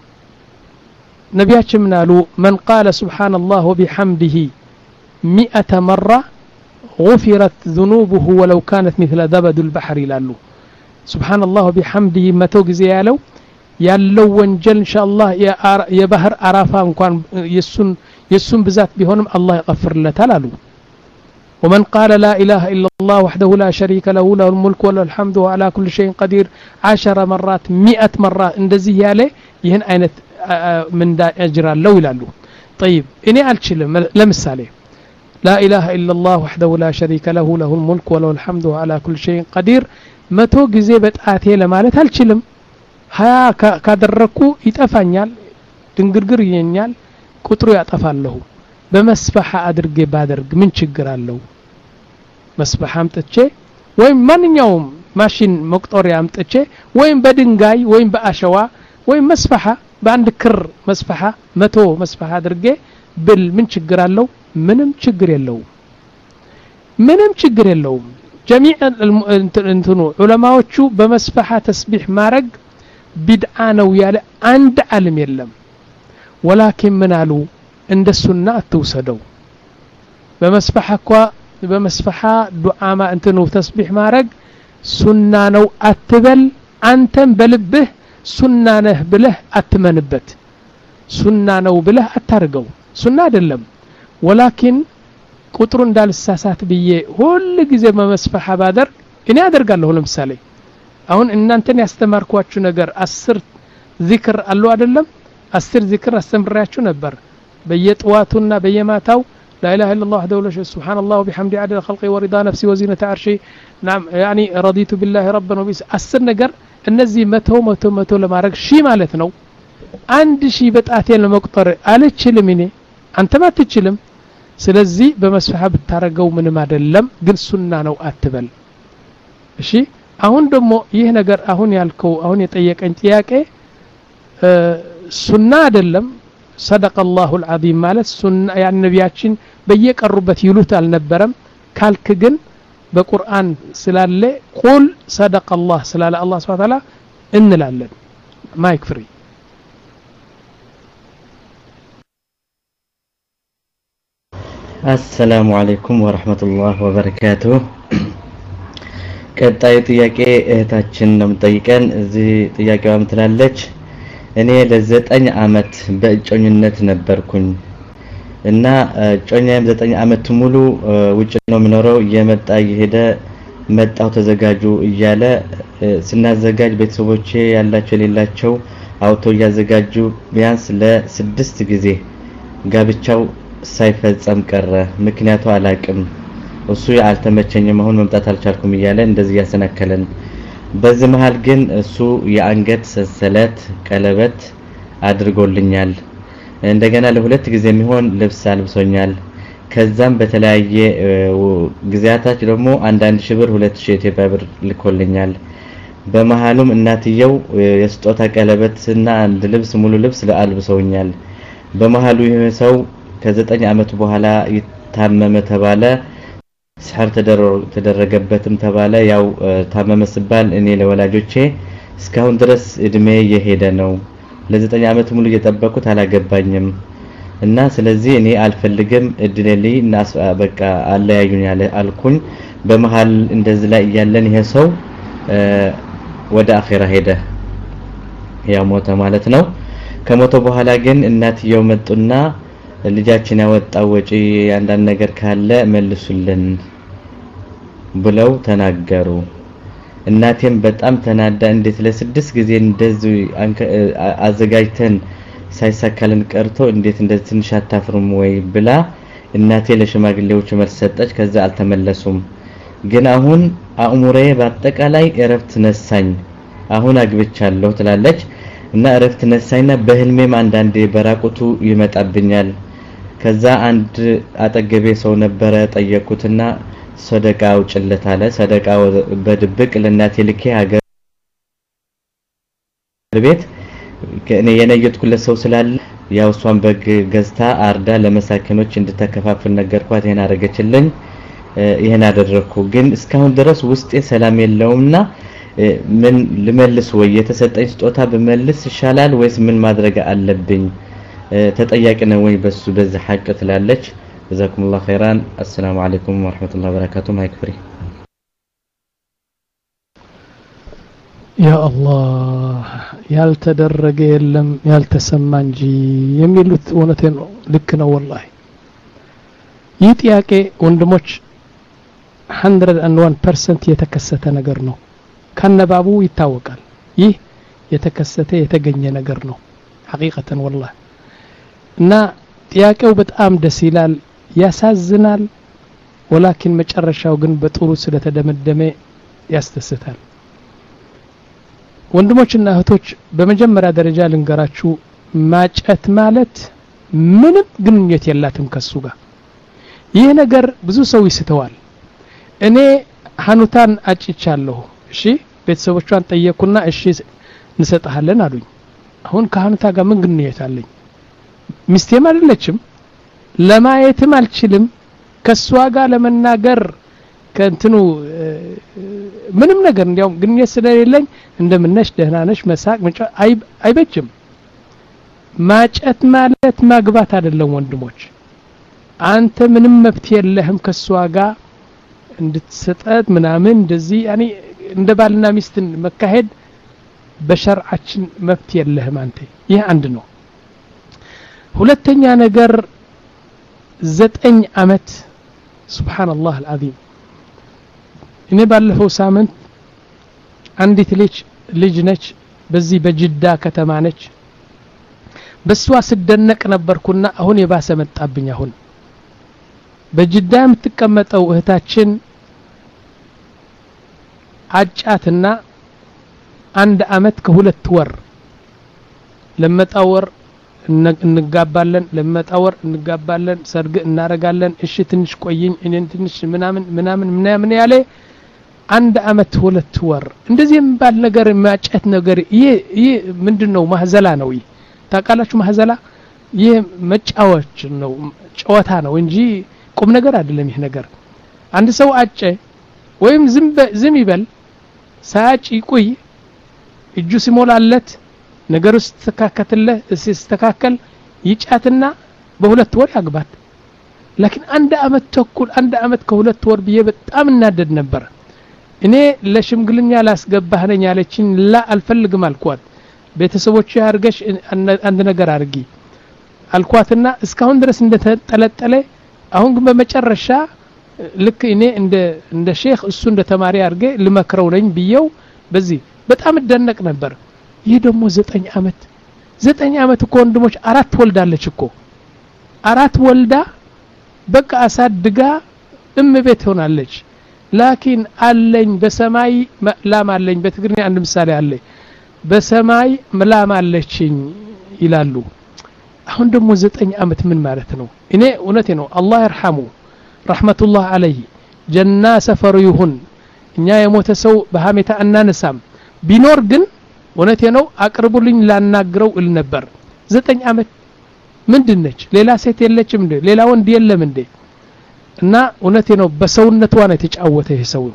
B: نبياتنا منالو من قال سبحان الله وبحمده مئة مرة غفرت ذنوبه ولو كانت مثل زبد البحر لالو سبحان الله وبحمده متو غزيالو ያለው ወንጀል ኢንሻአላህ የባህር አራፋ እንኳን የሱን የሱን ብዛት ቢሆንም አላህ ይغفرለታል አሉ ومن قال لا إله إلا الله وحده لا شريك له له الملك وله الحمد وعلى كل شيء قدير عشر مرات مئة مرة እንደዚህ ያለ ይሄን አይነት ምን ያጅራለው ይላሉ طيب እኔ አልችልም ለምሳሌ لا إله إلا الله وحده لا شريك له له الملك وله الحمد وعلى كل شيء قدير መቶ ጊዜ በጣቴ ለማለት አልችልም ሀያ ካደረኩ ይጠፋኛል ድንግርግር ይኛል ቁጥሩ ያጠፋለሁ በመስፈሐ አድርጌ ባደርግ ምን ችግር አለው መስፈሐ አምጥቼ ወይም ማንኛውም ማሽን መቁጠሪያ አምጥቼ ወይም በድንጋይ ወይም በአሸዋ ወይም መስፈሐ በአንድ ክር መስፈሐ መቶ መስፈሐ አድርጌ ብል ምን ችግር አለው ምንም ችግር የለውም ምንም ችግር የለውም جميع እንትኑ ዑለማዎቹ በመስፈሐ ተስቢህ ማረግ ቢድዓ ነው ያለ አንድ ዓለም የለም ولكن ምን አሉ እንደ ሱና አትውሰደው በመስፈሐ ቋ በመስፈሐ ዱዓማ እንትኑ ተስቢህ ማረግ ሱና ነው አትበል አንተም በልብህ ሱና ነህ ብለህ አትመንበት ሱና ነው ብለህ አታርገው ሱና አይደለም ولكن ቁጥሩ እንዳልሳሳት ብዬ ሁሉ ጊዜ በመስፈሐ ባደርግ እኔ አደርጋለሁ ለምሳሌ አሁን እናንተን ያስተማርኳችሁ ነገር አስር ዚክር አሉ አይደለም አስር ዚክር አስተምራችሁ ነበር በየጥዋቱና በየማታው لا اله الا الله وحده لا شريك له سبحان الله وبحمده عدد خلقه ورضا نفسي وزينة عرشي نعم يعني رضيت بالله ربا وبس አስር ነገር እነዚህ መቶ መቶ መቶ ለማድረግ ሺ ማለት ነው አንድ ሺ በጣቴን ለመቁጠር አልችልም እኔ አንተም አትችልም ስለዚህ በመስፈሃ ብታረገው ምንም አይደለም ግን ሱና ነው አትበል እሺ አሁን ደግሞ ይህ ነገር አሁን ያልከው አሁን የጠየቀኝ ጥያቄ ሱና አይደለም صدق الله العظيم ማለት ሱና ያ ነብያችን በየቀሩበት ይሉት አልነበረም ካልክ ግን በቁርአን ስላለ ቁል صدق الله ስላለ አላህ Subhanahu Wa Ta'ala እንላለን ማይክ ፍሪ
C: السلام عليكم ورحمة الله وبركاته ቀጣይ ጥያቄ እህታችን ነው የምጠይቀን እዚህ ጥያቄዋ ምትላለች እኔ ለዘጠኝ አመት በእጮኝነት ነበርኩኝ እና እጮኛዬም ዘጠኝ አመት ሙሉ ውጭ ነው የሚኖረው እየመጣ እየሄደ መጣው ተዘጋጁ እያለ ስናዘጋጅ ቤተሰቦቼ ያላቸው የሌላቸው አውቶ ያዘጋጁ ቢያንስ ለስድስት ጊዜ ጋብቻው ሳይፈጸም ቀረ ምክንያቱ አላቅም እሱ ያልተመቸኝም አሁን መምጣት አልቻልኩም እያለ እንደዚህ ያሰናከለን በዚህ መሃል ግን እሱ የአንገት ሰንሰለት ቀለበት አድርጎልኛል እንደገና ለሁለት ጊዜ የሚሆን ልብስ አልብሶኛል ከዛም በተለያየ ጊዜያታች ደግሞ አንድ አንድ ሺህ ብር ሁለት ሺህ ኢትዮጵያ ብር ልኮልኛል በመሃሉም እናትየው የስጦታ ቀለበትና አንድ ልብስ ሙሉ ልብስ ለአልብሰውኛል በመሃሉ ይሄ ሰው ከዘጠኝ አመት በኋላ ይታመመ ተባለ ስሐር ተደረገበትም ተባለ ያው ታመመ ሲባል እኔ ለወላጆቼ እስካሁን ድረስ እድሜ የሄደ ነው ለዘጠኝ አመት ሙሉ እየተጠበቁት አላገባኝም እና ስለዚህ እኔ አልፈልግም እድለልይ እና በቃ አለያዩኛል አልኩኝ በመሃል እንደዚህ ላይ ያለን ይሄ ሰው ወደ አኺራ ሄደ ያ ሞተ ማለት ነው ከሞተ በኋላ ግን እናትየው መጡና ልጃችን ያወጣው ወጪ አንዳንድ ነገር ካለ መልሱልን ብለው ተናገሩ እናቴም በጣም ተናዳ እንዴት ለስድስት ጊዜ እንደዚህ አዘጋጅተን ሳይሳካልን ቀርቶ እንዴት እንደዚህ ትንሽ አታፍሩም ወይ ብላ እናቴ ለሽማግሌዎች መልስ ሰጠች ከዛ አልተመለሱም ግን አሁን አእሙሬ በአጠቃላይ እረፍት ነሳኝ አሁን አግብቻለሁ ትላለች እና እረፍት ነሳኝና በህልሜም አንዳንዴ በራቁቱ ይመጣብኛል ከዛ አንድ አጠገቤ ሰው ነበረ ጠየቁትና ሰደቃው ጭለት አለ ሰደቃው በድብቅ ለናቴ ልኬ ሀገር ቤት ከኔ የነየትኩለት ሰው ስላለ ያው ሷን በግ ገዝታ አርዳ ለመሳከኖች እንድተከፋፍል ነገርኳት ይሄን አረገችልኝ ይሄን አደረኩ ግን እስካሁን ድረስ ውስጤ ሰላም የለውምና ምን ልመልስ ወይ የተሰጠኝ ስጦታ በመልስ ይሻላል ወይስ ምን ማድረግ አለብኝ ተጠያቂ ነው ወይ በሱ በዚህ ሐቅ ትላለች جزاكم الله خيرا السلام عليكم ورحمة الله وبركاته ማይክ ፍሪ
B: ያ አላህ ያልተደረገ የለም ያልተሰማ እንጂ የሚሉት እውነቴ ነው ልክ ነው والله ይህ ጥያቄ ወንድሞች one oh one percent የተከሰተ ነገር ነው ከነባቡ ይታወቃል ይህ የተከሰተ የተገኘ ነገር ነው ሐቂቀተን والله እና ጥያቄው በጣም ደስ ይላል ያሳዝናል ወላኪን መጨረሻው ግን በጥሩ ስለተደመደመ ያስተስታል ወንድሞችና እህቶች በመጀመሪያ ደረጃ ልንገራችሁ ማጨት ማለት ምንም ግንኙነት የላትም ከሱ ጋር ይህ ነገር ብዙ ሰው ይስተዋል እኔ ሐኑታን አጭቻለሁ እሺ ቤተሰቦቿን ጠየቁና እሺ እንሰጣለን አሉኝ አሁን ከሐኑታ ጋር ምን ግንኙነት አለኝ ሚስቴም አይደለችም ለማየትም አልችልም ከሷ ጋር ለመናገር ከንትኑ ምንም ነገር እንዲያው ግንኙነት ስለሌለኝ እንደምነሽ ደህና ነሽ መሳቅ መጫ አይበጅም ማጨት ማለት ማግባት አይደለም ወንድሞች አንተ ምንም መብት የለህም ከሷ ጋር እንድትሰጣት ምናምን እንደዚህ ያኒ እንደ ባልና ሚስት መካሄድ በሸርዓችን መብት የለህም አንተ ይህ አንድ ነው ሁለተኛ ነገር ዘጠኝ አመት ሱብሃንአላህ አልዓዚም እኔ ባለፈው ሳምንት አንዲት ልጅ ልጅ ነች በዚህ በጅዳ ከተማ ነች በሷ ስደነቅ ነበርኩና አሁን የባሰ መጣብኝ አሁን በጅዳ የምትቀመጠው እህታችን አጫትና አንድ አመት ከሁለት ወር ለመጣወር እንጋባለን ለመጣወር እንጋባለን ሰርግ እናረጋለን እሺ ትንሽ ቆይኝ እኔን ትንሽ ምናምን ምናምን ምናምን ያለ አንድ አመት ሁለት ወር እንደዚህ ባል ነገር ማጨት ነገር ይሄ ይሄ ምንድነው ማህዘላ ነው ይሄ ታቃላችሁ ማህዘላ ይሄ መጫወች ነው ጨዋታ ነው እንጂ ቁም ነገር አይደለም ይሄ ነገር አንድ ሰው አጨ ወይም ዝም ዝም ይበል ሳጭ ይቆይ እጁ ሲሞላለት ነገር ውስጥ ተካከተለ ሲስተካከል ይጫትና በሁለት ወር ያግባት لكن አንድ አመት ተኩል አንድ አመት ከሁለት ወር ብዬ በጣም እናደድ ነበር እኔ ለሽምግልኛ ላስገባህ ነኝ ያለችኝ ላ አልፈልግም አልኳት ቤተሰቦች ያርገሽ አንድ ነገር አርጊ አልኳትና እስካሁን ድረስ እንደተጠለጠለ አሁን ግን በመጨረሻ ልክ እኔ እንደ እንደ ሼክ እሱ እንደ ተማሪ አርገ ልመክረው ነኝ ብየው በዚህ በጣም ደነቅ ነበር ይሄ ደግሞ ዘጠኝ አመት ዘጠኝ አመት እኮ ወንድሞች አራት ወልዳለች እኮ አራት ወልዳ በቃ አሳድጋ እም ቤት ሆናለች لكن አለኝ በሰማይ ላም አለኝ በትግርኛ አንድ ምሳሌ አለ በሰማይ ምላም አለችኝ ይላሉ አሁን ደግሞ ዘጠኝ አመት ምን ማለት ነው እኔ እውነቴ ነው አላህ ይርሐሙ ረህመቱላህ አለይሂ ጀና ሰፈሩ ይሁን እኛ የሞተ ሰው በሃሜታ እናነሳም ቢኖር ግን እውነቴ ነው አቅርቡልኝ ላናግረው እል ነበር ዘጠኝ አመት ምንድነች ሌላ ሴት የለችም እንዴ ሌላ ወንድ የለም እንዴ እና እውነቴ ነው በሰውነቷ ነው የተጫወተ ይሄ ሰው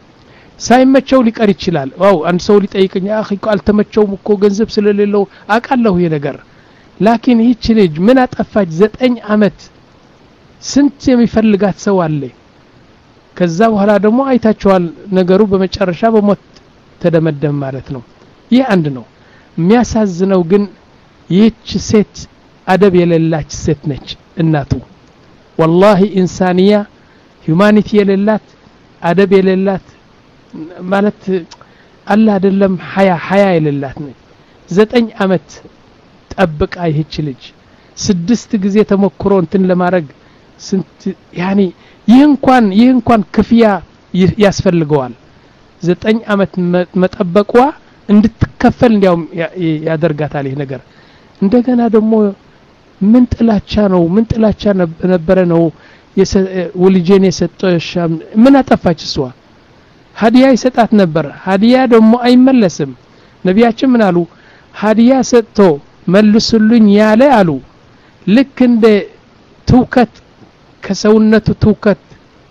B: ሳይመቸው ሊቀር ይችላል ዋው አንድ ሰው ሊጠይቀኝ አኺ አልተመቸውም እኮ ገንዘብ ስለሌለው አቃለሁ ይሄ ነገር لكن ይህች ልጅ ምን አጠፋች ዘጠኝ አመት ስንት የሚፈልጋት ሰው አለ ከዛ በኋላ ደግሞ አይታቸዋል ነገሩ በመጨረሻ በሞት ተደመደም ማለት ነው ይህ አንድ ነው የሚያሳዝነው ግን ይህች ሴት አደብ የሌላች ሴት ነች እናቱ والله ኢንሳንያ ሁማኒቲ የሌላት አደብ የሌላት ማለት አላ አይደለም ሐያ ሐያ የሌላት ነች ዘጠኝ አመት ጠብቃ ይህች ልጅ ስድስት ጊዜ ተሞክሮ እንትን ለማድረግ ስንት ያኒ ይህ እንኳን ይህ እንኳን ክፍያ ያስፈልገዋል ዘጠኝ አመት መጠበቋ እንድትከፈል እንዲያው ያደርጋታል ይሄ ነገር እንደገና ደግሞ ምን ጥላቻ ነው ምን ጥላቻ ነበረ ነው ወልጄን የሰጠሽ ምን አጠፋች እሷ ሀዲያ ይሰጣት ነበር ሀዲያ ደግሞ አይመለስም ነቢያችን ምን አሉ ሀዲያ ሰጥቶ መልሱልኝ ያለ አሉ ልክ እንደ ትውከት ከሰውነቱ ትውከት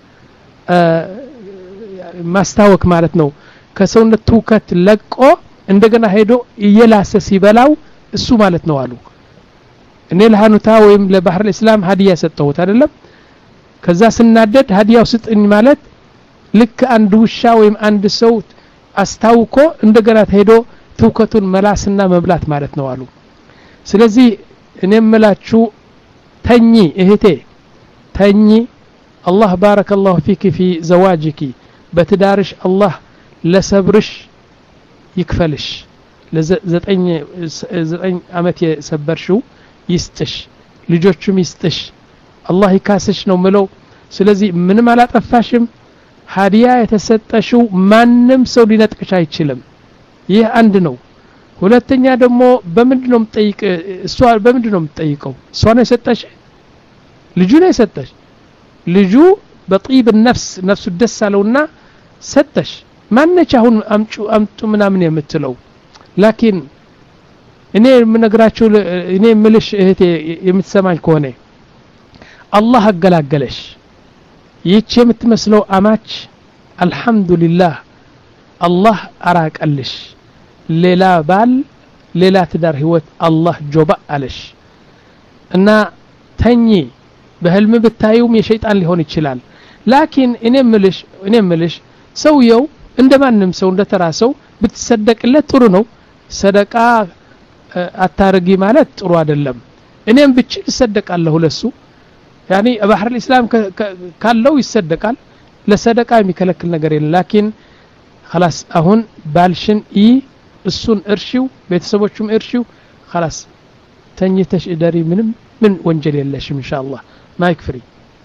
B: ማስታወክ ማለት ነው ከሰውነቱ ትውከት ለቆ እንደገና ሄዶ እየላሰ ሲበላው እሱ ማለት ነው አሉ እኔ ለሃኑታ ወይም ለባህር الاسلام ሀዲያ ሰጠሁት አይደለም ከዛ ስናደድ ሀዲያው ስጥኝ ማለት ልክ አንድ ውሻ ወይም አንድ ሰው አስታውቆ እንደገና ሄዶ ትውከቱን መላስና መብላት ማለት ነው አሉ ስለዚህ እኔም መላችሁ ተኚ እህቴ ተኚ الله بارك الله فيك في زواجك በትዳርሽ الله ለሰብርሽ ይክፈልሽ ለዘጠኝ ዘጠኝ አመት የሰበርሽው ይስጥሽ ልጆቹም ይስጥሽ الله ይካስሽ ነው ምለው ስለዚህ ምንም አላጠፋሽም ሀዲያ የተሰጠሽው ማንንም ሰው ሊነጥቅሽ አይችልም ይህ አንድ ነው ሁለተኛ ደግሞ በምንድነው የምትጠይቅ እሷ በምንድነው የምትጠይቀው እሷ ነው የሰጠሽ ልጁ ነው የሰጠሽ ልጁ በطيب النفس ነፍሱ ደስ አለውና ሰጠሽ ማንነች አሁን አምጩ አምጡ ምናምን የምትለው لكن እኔ ምነግራችሁ እኔ ምልሽ እህቴ የምትሰማኝ ከሆነ አላህ አገላገለሽ ይህች የምትመስለው አማች አልহামዱሊላህ አላህ አራቀልሽ ሌላ ባል ሌላ ትዳር ህይወት አላህ ጆባ አለሽ እና ተኚ በህልም ብታዩም የሸይጣን ሊሆን ይችላል لكن እኔ ምልሽ እኔ ምልሽ ሰውየው እንደማንም ሰው እንደተራሰው ብትሰደቅለት ጥሩ ነው ሰደቃ አታርጊ ማለት ጥሩ አይደለም እኔም ብቻ ይሰደቃለሁ ለሱ يعني ባህር الاسلام ካለው ይሰደቃል ለሰደቃ የሚከለክል ነገር የለም لكن خلاص አሁን ባልሽን ኢ እሱን እርሺው ቤተሰቦቹም እርሺው خلاص ተኝተሽ እደሪ ምንም ምን ወንጀል የለሽም ኢንሻአላህ ማይክ ፍሪ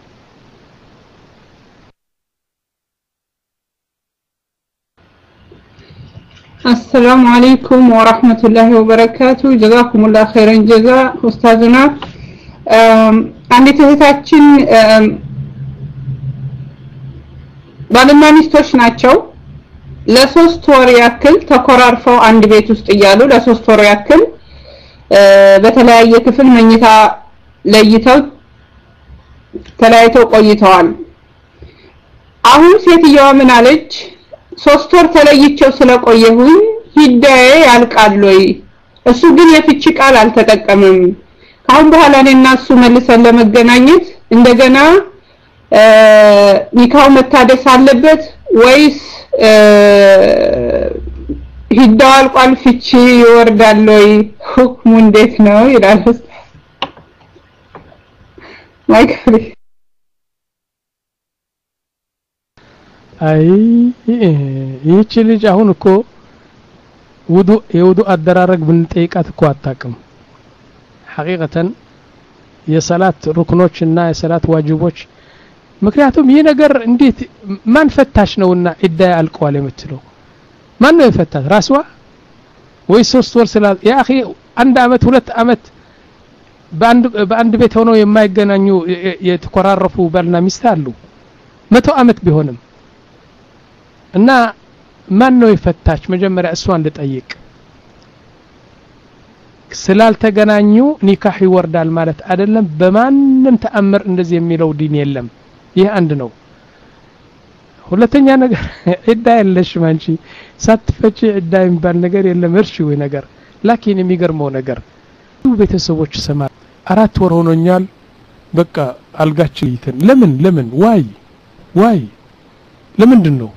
D: السلام عليكم ورحمة الله وبركاته جزاكم الله خيرا جزاء أستاذنا عندي تهتاችን ባልና ሚስቶች ናቸው ለሶስት ወር ያክል ተቆራርፈው አንድ ቤት ውስጥ እያሉ ለሶስት ወር ያክል በተለያየ ክፍል መኝታ ለይተው ተለያይተው ቆይተዋል አሁን ሴትየዋ ምን አለች ሶስት ወር ተለይቸው ስለቆየሁኝ ሂዳዬ ያልቃል ወይ እሱ ግን የፍቺ ቃል አልተጠቀመም አሁን በኋላ እኔና እሱ መልሰን ለመገናኘት እንደገና ኒካው መታደስ አለበት ወይስ ሂዳው አልቋል ፍቺ ይወርዳል ወይ ሁክሙ እንዴት ነው ይላል ማይክ
B: አይ ይህች ልጅ አሁን እኮ ውዱ የውዱ አደራረግ ብንጠይቃት እኮ አታውቅም ሐቂቀተን የሰላት ሩክኖችና የሰላት ዋጅቦች ምክንያቱም ይሄ ነገር እንዴት ማን ፈታሽ ነውና ኢዳ ያልቀዋል የምትለው ማን ነው የፈታት ራስዋ ወይ ሶስት ወር ስላል ያ اخي አንድ አመት ሁለት አመት በአንድ በአንድ ቤት ሆነው የማይገናኙ የተቆራረፉ ባልና ሚስት አሉ መቶ አመት ቢሆንም እና ማን ነው የፈታች መጀመሪያ እሷን ልጠይቅ ስላልተገናኙ ኒካህ ይወርዳል ማለት አይደለም በማንም ተአምር እንደዚህ የሚለው ዲን የለም ይሄ አንድ ነው ሁለተኛ ነገር ኢዳ የለሽ ማንቺ ሳትፈጪ ኢዳ የሚባል ነገር የለም እርሺ ወይ ነገር ላኪን የሚገርመው ነገር ቤተሰቦች ሰማ አራት ወር ሆኖኛል በቃ አልጋችን ይተን ለምን ለምን ዋይ ዋይ ለምንድን ነው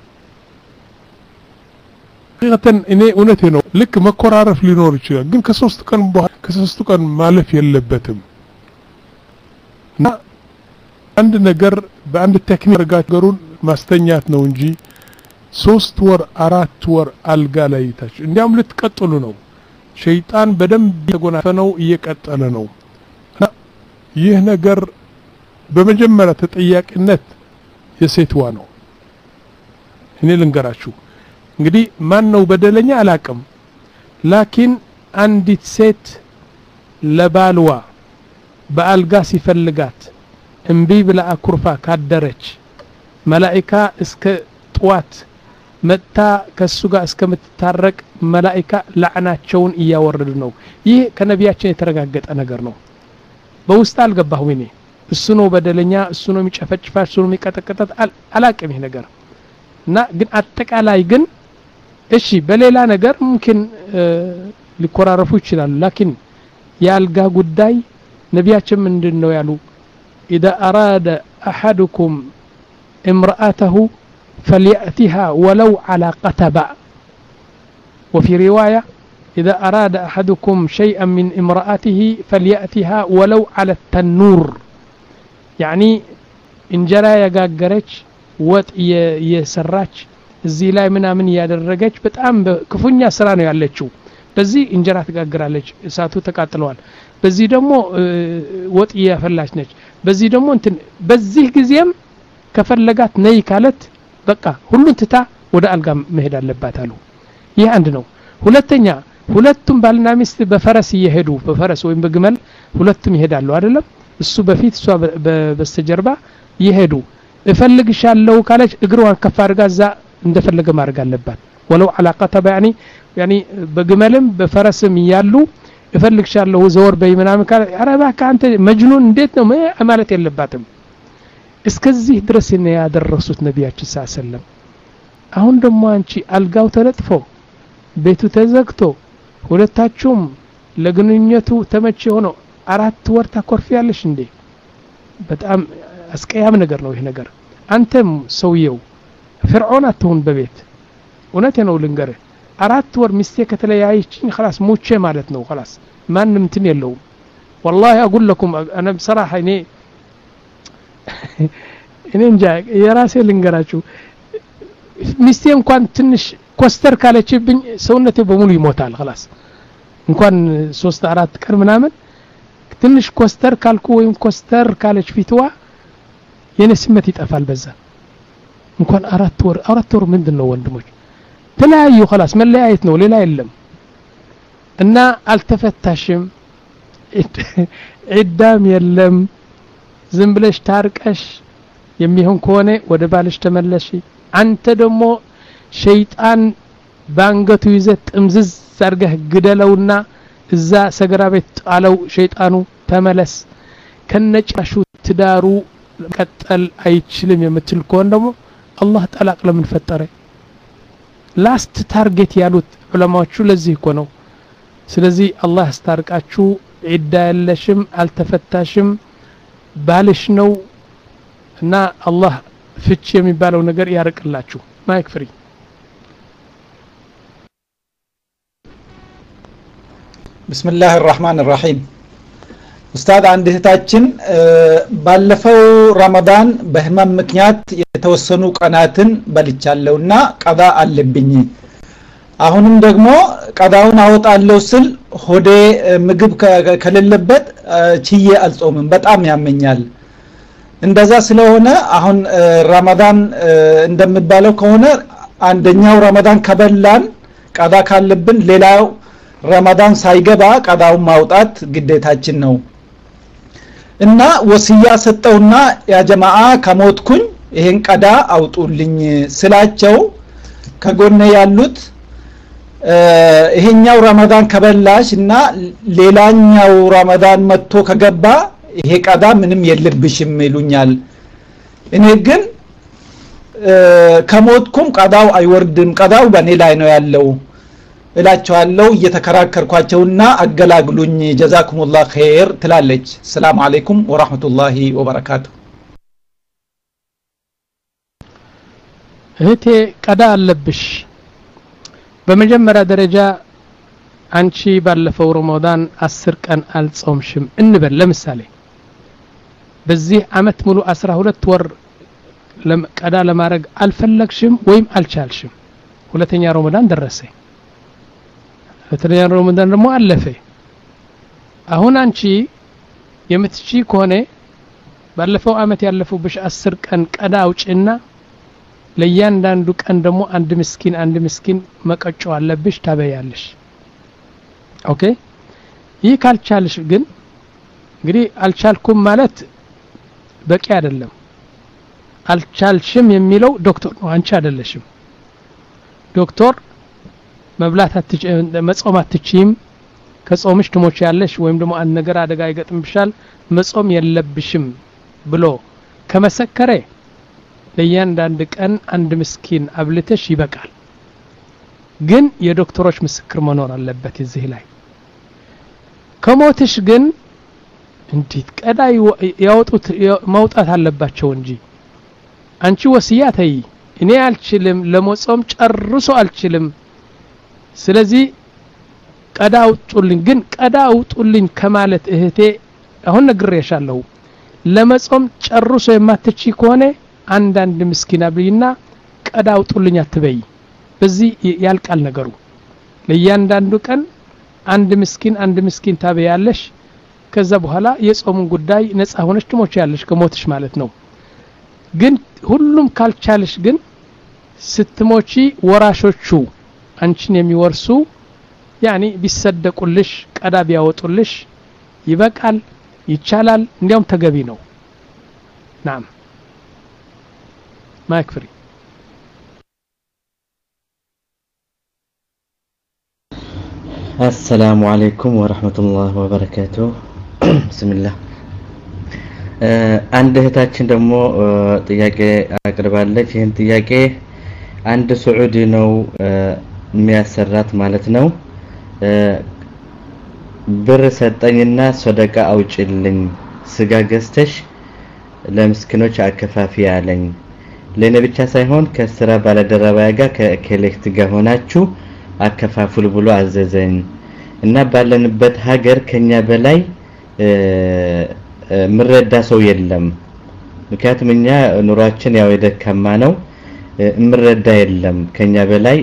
B: ሐቂቀተን እኔ እውነቴ ነው ልክ መቆራረፍ ሊኖር ይችላል ግን ከሶስት ቀን በኋላ ከሶስት ቀን ማለፍ የለበትም እና አንድ ነገር በአንድ ቴክኒክ አርጋገሩን ማስተኛት ነው እንጂ ሶስት ወር አራት ወር አልጋ ላይ ታች እንዲያም ልትቀጥሉ ነው ሸይጣን በደንብ ተጎናፈነው እየቀጠለ ነው ይህ ነገር በመጀመሪያ ተጠያቂነት የሴትዋ ነው እኔ ልንገራችሁ እንግዲህ ማን ነው በደለኛ አላቅም ላኪን አንዲት ሴት ለባልዋ በአልጋ ሲፈልጋት እንቢ ብላ አኩርፋ ካደረች መላእክታ እስከ ጧት መጣ ከሱ ጋር እስከምትታረቅ መላእክታ ለዓናቸውን እያወረዱ ነው ይህ ከነቢያችን የተረጋገጠ ነገር ነው በውስጥ አልገባሁ እኔ እሱ ነው በደለኛ እሱ ነው የሚጨፈጭፋት እሱ ነው የሚቀጠቀጣት አላቅም ይሄ ነገር እና ግን አጠቃላይ ግን እሺ በሌላ ነገር ممكن ሊቆራረፉ ይችላል ላኪን ያልጋ ጉዳይ ነቢያችን ምንድነው ያሉ اذا اراد احدكم امراته فلياتها ولو على قتبة وفي روايه اذا اراد احدكم شيئا من امراته فلياتها ولو على التنور يعني እንጀራ ያጋገረች ወጥ የሰራች እዚህ ላይ ምናምን ያደረገች በጣም ክፉኛ ስራ ነው ያለችው በዚህ እንጀራ ተጋግራለች እሳቱ ተቃጥሏል በዚህ ደግሞ ወጥ ያፈላች ነች በዚህ ደግሞ እንትን በዚህ ጊዜም ከፈለጋት ነይ ካለት በቃ ሁሉን ትታ ወደ አልጋ መሄድ አለባት አሉ ይሄ አንድ ነው ሁለተኛ ሁለቱም ባልና ሚስት በፈረስ ይሄዱ በፈረስ ወይም በግመል ሁለቱም ይሄዳሉ አይደለም እሱ በፊት እሷ በስተጀርባ ይሄዱ እፈልግሻለሁ ካለች እግሯን ከፍ አድርጋ እዛ እንደፈለገ ማድረግ አለባት ወለው علاقه يعني يعني በግመልም በፈረስም ያሉ እፈልግሻለሁ ዘወር በይ ምናምን ካለ አረባ ካንተ መጅኑን እንዴት ነው ማለት የለባትም እስከዚህ ድረስ ነው ያደረሱት ነቢያችን ሰለላሁ አሁን ደግሞ አንቺ አልጋው ተለጥፎ ቤቱ ተዘግቶ ሁለታችሁም ለግንኙነቱ ተመቼ ሆኖ አራት ወር ታኮርፊያለሽ እንዴ በጣም አስቀያም ነገር ነው ይሄ ነገር አንተም ሰውየው ፍርዖን አትሁን በቤት እውነቴ ነው ልንገርህ አራት ወር ሚስቴ ከተለያየችኝ خلاص ሞቼ ማለት ነው خلاص ማንም እንትን የለውም والله اقول لكم انا بصراحه እኔ እኔ እንጃ የራሴ ልንገራችሁ ሚስቴ እንኳን ትንሽ ኮስተር ካለችብኝ ሰውነቴ በሙሉ ይሞታል خلاص እንኳን ሶስት አራት ቀን ምናምን ትንሽ ኮስተር ካልኩ ወይም ኮስተር ካለች ፊትዋ የኔ ስሜት ይጠፋል በዛ እንኳን አራት ወር አራት ወር ምንድነው ወንድሞች ተለያዩ خلاص መለያየት ነው ሌላ የለም እና አልተፈታሽም ዒዳም የለም ዝም ብለሽ ታርቀሽ የሚሆን ከሆነ ወደ ባልሽ ተመለሺ አንተ ደግሞ ሸይጣን ባንገቱ ይዘት ጥምዝዝ አርገህ ግደለውና እዛ ሰገራ ቤት ጣለው ሸይጣኑ ተመለስ ከነጭራሹ ትዳሩ ቀጠል አይችልም የምትል ከሆነ ደግሞ አላህ ጠላቅ ለምን ፈጠረ ላስት ታርጌት ያሉት ዑለማዎቹ ለዚህ እኮ ነው ስለዚህ አላህ አስታርቃችሁ ዒዳ ያለሽም አልተፈታሽም ባልሽ ነው እና አላህ ፍቺ የሚባለው ነገር ያርቅላችሁ ማይክ ፍሪ
A: ቢስሚላህ الرحمن الرحيم ኡስታዝ አንድ እህታችን ባለፈው ረመዳን በህመም ምክንያት የተወሰኑ ቀናትን በልቻለሁና ቀዳ አለብኝ አሁንም ደግሞ ቀዳውን አወጣለሁ ስል ሆዴ ምግብ ከሌለበት ቺዬ አልጾምም በጣም ያመኛል እንደዛ ስለሆነ አሁን ረመዳን እንደምባለው ከሆነ አንደኛው ረመዳን ከበላን ቀዳ ካለብን ሌላው ረመዳን ሳይገባ ቀዳውን ማውጣት ግዴታችን ነው እና ወሲያ ሰጠውና ያ ጀማዓ ከሞትኩኝ ይሄን ቀዳ አውጡልኝ ስላቸው ከጎነ ያሉት ይሄኛው ረመዳን ከበላሽና ሌላኛው ረመዳን መጥቶ ከገባ ይሄ ቀዳ ምንም የለብሽም ይሉኛል እኔ ግን ከሞትኩም ቀዳው አይወርድም ቀዳው በኔ ላይ ነው ያለው እላቸዋለሁ እየተከራከርኳቸውና አገላግሉኝ ጀዛኩሙላህ ኸይር ትላለች ሰላም አለይኩም ወራህመቱላሂ ወበረካቱ
B: እህቴ ቀዳ አለብሽ በመጀመሪያ ደረጃ አንቺ ባለፈው ረመዳን አስር ቀን አልጾምሽም እንበል ለምሳሌ በዚህ አመት ሙሉ አስራ ሁለት ወር ቀዳ ለማድረግ አልፈለግሽም ወይም አልቻልሽም ሁለተኛ ረመዳን ደረሰ ሁለተኛ ረመዳን ደግሞ አለፈ አሁን አንቺ የምትቺ ከሆነ ባለፈው አመት ያለፈውብሽ አስር ቀን ቀዳ አውጪና ለያንዳንዱ ቀን ደግሞ አንድ ምስኪን አንድ ምስኪን መቀጮ አለብሽ ታበያለሽ ኦኬ ይህ ካልቻልሽ ግን እንግዲህ አልቻልኩም ማለት በቂ አይደለም አልቻልሽም የሚለው ዶክተር ነው አንቺ አይደለሽም ዶክተር መብላት መጾም አትችይም ከጾምሽ ትሞች ያለሽ ወይም ደግሞ አንድ ነገር አደጋ ይገጥምብሻል መጾም የለብሽም ብሎ ከመሰከረ ለያንዳንድ ቀን አንድ ምስኪን አብልተሽ ይበቃል ግን የዶክተሮች ምስክር መኖር አለበት እዚህ ላይ ከሞትሽ ግን እንዴት ቀዳ ያወጡት ማውጣት አለባቸው እንጂ አንቺ ወሲያ ተይ እኔ አልችልም ለመጾም ጨርሶ አልችልም ስለዚህ ቀዳ አውጡልኝ ግን ቀዳ አውጡልኝ ከማለት እህቴ አሁን ነግሬሻለሁ ለመጾም ጨርሶ የማትቺ ከሆነ አንድ አንድ ምስኪን አብይና ቀዳ አውጡልኝ አትበይ በዚህ ያልቃል ነገሩ ለያንዳንዱ ቀን አንድ ምስኪን አንድ ምስኪን ታበያለሽ ከዛ በኋላ የጾሙን ጉዳይ ነፃ ሆነሽ ትሞች ያለሽ ከሞትሽ ማለት ነው ግን ሁሉም ካልቻለሽ ግን ስትሞቺ ወራሾቹ አንቺን የሚወርሱ ያኒ ቢሰደቁልሽ ቀዳ ቢያወጡልሽ ይበቃል ይቻላል እንዲያውም ተገቢ ነው ናም ማይክ ፍሪ
C: السلام عليكم ورحمة الله وبركاته بسم الله አንድ እህታችን ደግሞ ጥያቄ አቅርባለች ይሄን ጥያቄ አንድ ሱዑዲ ነው የሚያሰራት ማለት ነው ብር ሰጠኝና ሰደቃ አውጪልኝ ስጋ ገዝተሽ ለምስኪኖች አከፋፊ ያለኝ ለኔ ብቻ ሳይሆን ከስራ ባለደረባዬ ጋር ከኮሌክት ጋር ሆናችሁ አከፋፍሉ ብሎ አዘዘኝ እና ባለንበት ሀገር ከኛ በላይ ምረዳ ሰው የለም ምክንያቱም እኛ ኑሯችን ያው የደከማ ነው እምረዳ የለም ከኛ በላይ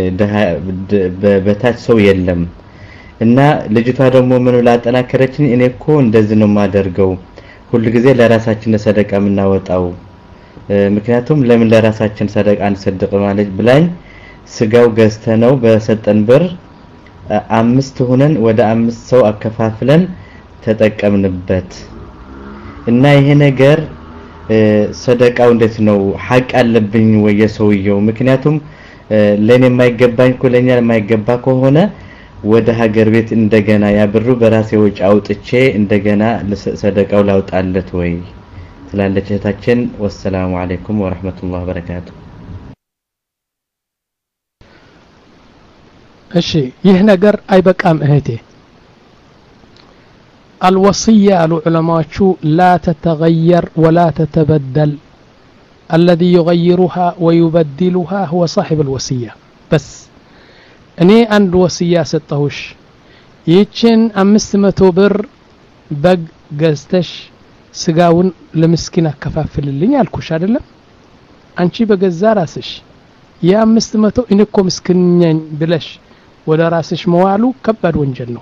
C: በታች ሰው የለም እና ልጅቷ ደግሞ ምን ላጠናከረችኝ እኔ እኮ እንደዚህ ነው ማደርገው ሁሉ ጊዜ ለራሳችን ሰደቃ ምናወጣው ምክንያቱም ለምን ለራሳችን ሰደቃ አንሰደቅ ማለት ብላኝ ስጋው ገዝተነው በሰጠን ብር አምስት ሆነን ወደ አምስት ሰው አከፋፍለን ተጠቀምንበት እና ይሄ ነገር ሰደቃው እንዴት ነው ሐቅ አለብኝ ወይ የሰውየው ምክንያቱም ለኔ የማይገባኝ ኮለኛ የማይገባ ከሆነ ወደ ሀገር ቤት እንደገና ያብሩ በራሴ ወጪ አውጥቼ እንደገና ሰደቃው ላውጣለት ወይ ትላለች እህታችን ወሰላሙ አለይኩም ወራህመቱላሂ ወበረካቱ
B: እሺ ይህ ነገር አይበቃም እህቴ الوصية العلماء لا تتغير ولا تتبدل الذي يغيرها ويبدلها هو صاحب الوصية بس أني عند وصية ستهوش يتشن أمست متوبر بق جزتش سجاون لمسكين كفافل اللي يالكوش هذا أنشي بجزار راسش يا أمست متو إنكم مسكين بلاش ولا راسش موالو كبر ونجنو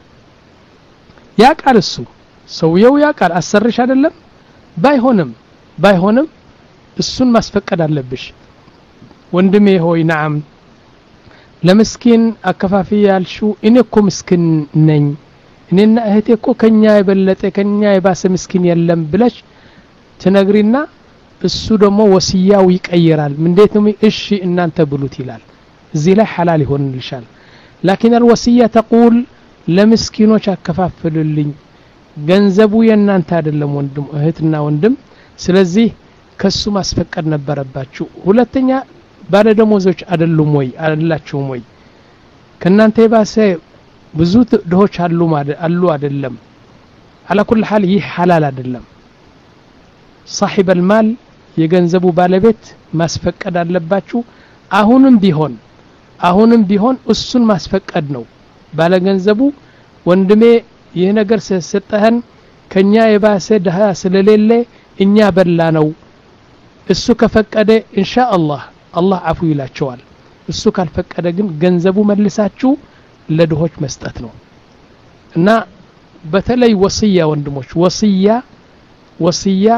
B: ያቃል እሱ ሰውየው ያቃል አሰርሽ አይደለም ባይሆንም ባይሆንም እሱን ማስፈቀድ አለብሽ ወንድሜ ሆይ ነዓም ለምስኪን አከፋፊ ያልሽው እኔኮ ምስኪን ነኝ እኔና እህቴ እኮ ከኛ የበለጠ ከኛ የባሰ ምስኪን የለም ብለሽ ትነግሪና እሱ ደግሞ ወሲያው ይቀየራል እንዴት ነው እሺ እናንተ ብሉት ይላል እዚህ ላይ ሐላል ይሆንልሻል لكن الوصيه تقول ለምስኪኖች አከፋፍሉልኝ ገንዘቡ የናንተ አይደለም ወንድም እህትና ወንድም ስለዚህ ከሱ ማስፈቀድ ነበረባችሁ ሁለተኛ ባለ ደሞዞች አይደሉም ወይ አላችሁም ወይ ከናንተ የባሰ ብዙ ድሆች አሉ ማለት አሉ አይደለም على كل حال ይህ ሐላል አይደለም صاحب المال የገንዘቡ ባለቤት ማስፈቀድ አለባችሁ አሁንም ቢሆን አሁንም ቢሆን እሱን ማስፈቀድ ነው ባለ ገንዘቡ ወንድሜ ይሄ ነገር ሰጠህን ከኛ የባሰ ደሃ ስለሌለ እኛ በላ ነው እሱ ከፈቀደ ኢንሻአላህ አላህ አፉ ይላቸዋል እሱ ካልፈቀደ ግን ገንዘቡ መልሳችሁ ለድሆች መስጠት ነው እና በተለይ ወሲያ ወንድሞች ወሲያ ወሲያ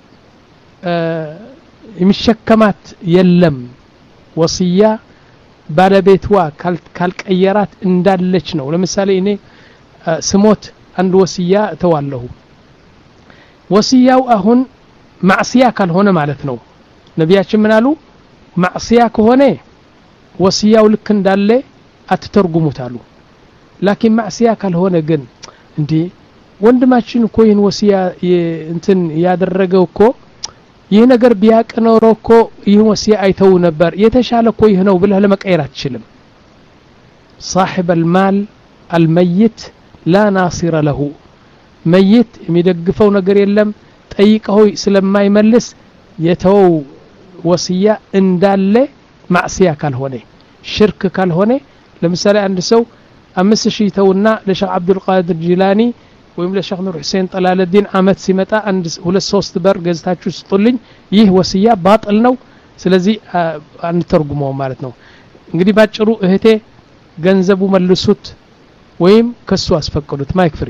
B: የሚሸከማት የለም ወሲያ ባለቤትዋ ካልቀየራት እንዳለች ነው ለምሳሌ እኔ ስሞት አንድ ወሲያ ተዋለሁ ወሲያው አሁን ማዕሲያ ካልሆነ ማለት ነው ነብያችን ምን አሉ ማዕሲያ ከሆነ ወሲያው ልክ እንዳለ አትተርጉሙት አሉ ላኪን ማዕሲያ ካልሆነ ግን እንዴ ወንድማችን እኮ ይህን ወሲያ እንትን ያደረገው እኮ ይህ ነገር ቢያቅ ኖሮ እኮ ይህ ወሲያ አይተው ነበር የተሻለ እኮ ይህ ነው ብለህ ለመቀየር አትችልም صاحب المال الميت لا ناصر له ميت የሚደግፈው ነገር የለም ጠይቀው ስለማይመልስ የተው ወሲያ እንዳለ ማዕሲያ ካልሆነ ሽርክ ካልሆነ ለምሳሌ አንድ ሰው አምስት ሺህ ተውና ለሼህ አብዱል ቃድር ጂላኒ ወይም ለሼህ ኑር ሁሴን ጠላለዲን አመት ሲመጣ አንድ ሁለት ሶስት በር ገዝታችሁ ስጡልኝ ይህ ወሲያ ባጥል ነው ስለዚህ አንተርጉመው ማለት ነው እንግዲህ ባጭሩ እህቴ ገንዘቡ መልሱት ወይም ከሱ አስፈቅዱት ማይክ ፍሪ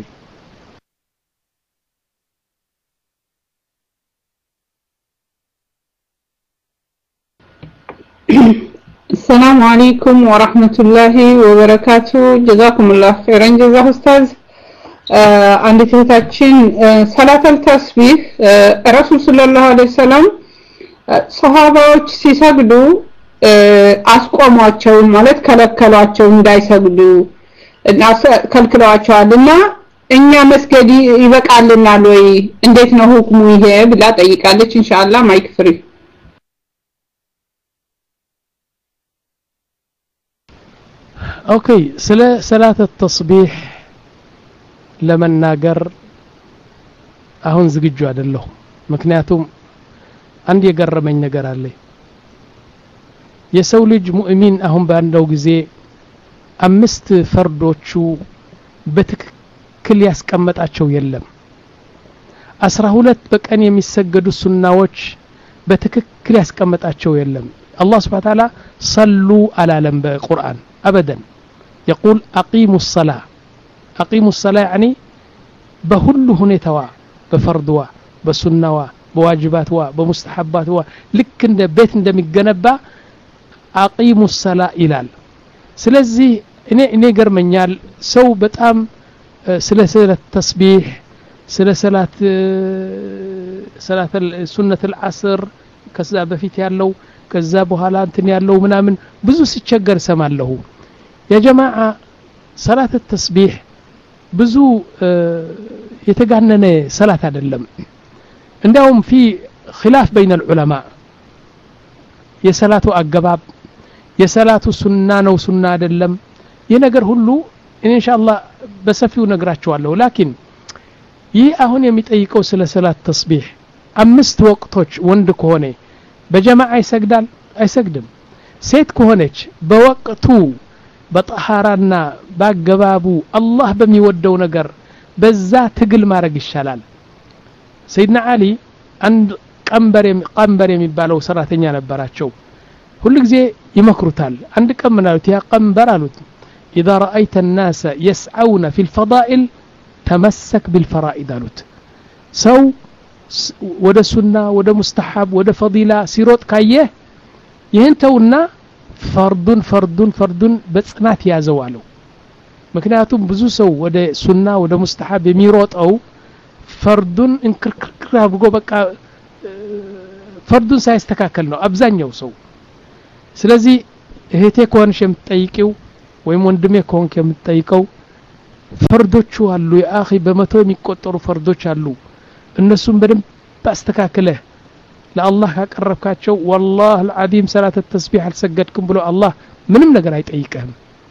D: السلام عليكم ورحمة الله وبركاته جزاكم الله خيرا جزاه أستاذ عند تهتاችን صلاة التسبيح رسول صلى الله عليه وسلم صحابዎች ሲሰግዱ አስቆሟቸው ማለት ከለከሏቸው እንዳይሰግዱ ከልክለዋቸዋልና እኛ መስገድ ይበቃልናል ወይ እንዴት ነው ሁክሙ ይሄ ብላ ጠይቃለች ኢንሻአላህ ማይክ ፍሪ
B: اوكي ስለ ሰላት التسبيح ለመናገር አሁን ዝግጁ አይደለሁ ምክንያቱም አንድ የገረመኝ ነገር አለ የሰው ልጅ ሙእሚን አሁን ባንደው ጊዜ አምስት ፈርዶቹ በትክክል ያስቀመጣቸው የለም አስራ ሁለት በቀን የሚሰገዱ ሱናዎች በትክክል ያስቀመጣቸው የለም الله سبحانه وتعالى صلوا على لم بالقرآن أبدا يقول أقيموا الصلاة أقيموا الصلاة يعني بهل هنيتوا بفرضوا بسنوا بواجباتوا بمستحباتوا لك عند بيت እንደሚገነባ أقيموا الصلاة إلال ስለዚህ እኔ እኔ ገርመኛል ሰው በጣም ስለ ሰላት ተስቢህ ስለ ሰላት ሰላት ሱነት العصر ከዛ በፊት ያለው ከዛ በኋላ እንትን ያለው ምናምን ብዙ ሲቸገር ሰማለሁ ያ ጀማዓ ሰላት التسبيح ብዙ የተጋነነ ሰላት አይደለም እንደውም في خلاف بين العلماء የሰላቱ አገባብ የሰላቱ ሱና ነው ሱና አይደለም የነገር ሁሉ ኢንሻአላህ በሰፊው ነግራቸዋለሁ ላኪን ይህ አሁን የሚጠይቀው ስለ ሰላት ተስቢህ አምስት ወቅቶች ወንድ ከሆነ በጀማዓ ይሰግዳል አይሰግድም ሴት ከሆነች በወቅቱ በጠሃራና ባገባቡ አላህ በሚወደው ነገር በዛ ትግል ማድረግ ይሻላል ሰይድና አሊ አንድ ቀንበር ቀንበር የሚባለው ሰራተኛ ነበራቸው ሁሉ ጊዜ ይመክሩታል አንድ ቀን ምን አሉት ያ ቀንበር አሉት إذا رأيت الناس يسعون في الفضائل تمسك بالفرائض አሉት ሰው ወደ ሱና ወደ ሙስተሐብ ወደ ፈዲላ ሲሮጥ ካየህ ይህን ተውና ፈርዱን ፈርዱን ፈርዱን በጽናት ያዘው አለው ምክንያቱም ብዙ ሰው ወደ ሱና ወደ ሙስተሐብ የሚሮጠው ፈርዱን እንክርክር አድርጎ በቃ ፈርዱን ሳይስተካከል ነው አብዛኛው ሰው ስለዚህ እህቴ ኮንሽ የምትጠይቂው ወይም ወንድሜ ኮንክ የምትጠይቀው ፈርዶቹ አሉ ያኺ በመቶ የሚቆጠሩ ፈርዶች አሉ እነሱም በደንብ አስተካክለህ ለአላህ ያቀረብካቸው والله العظيم ሰላት التسبيح አልሰገድኩም ብሎ አላህ ምንም ነገር አይጠይቅህም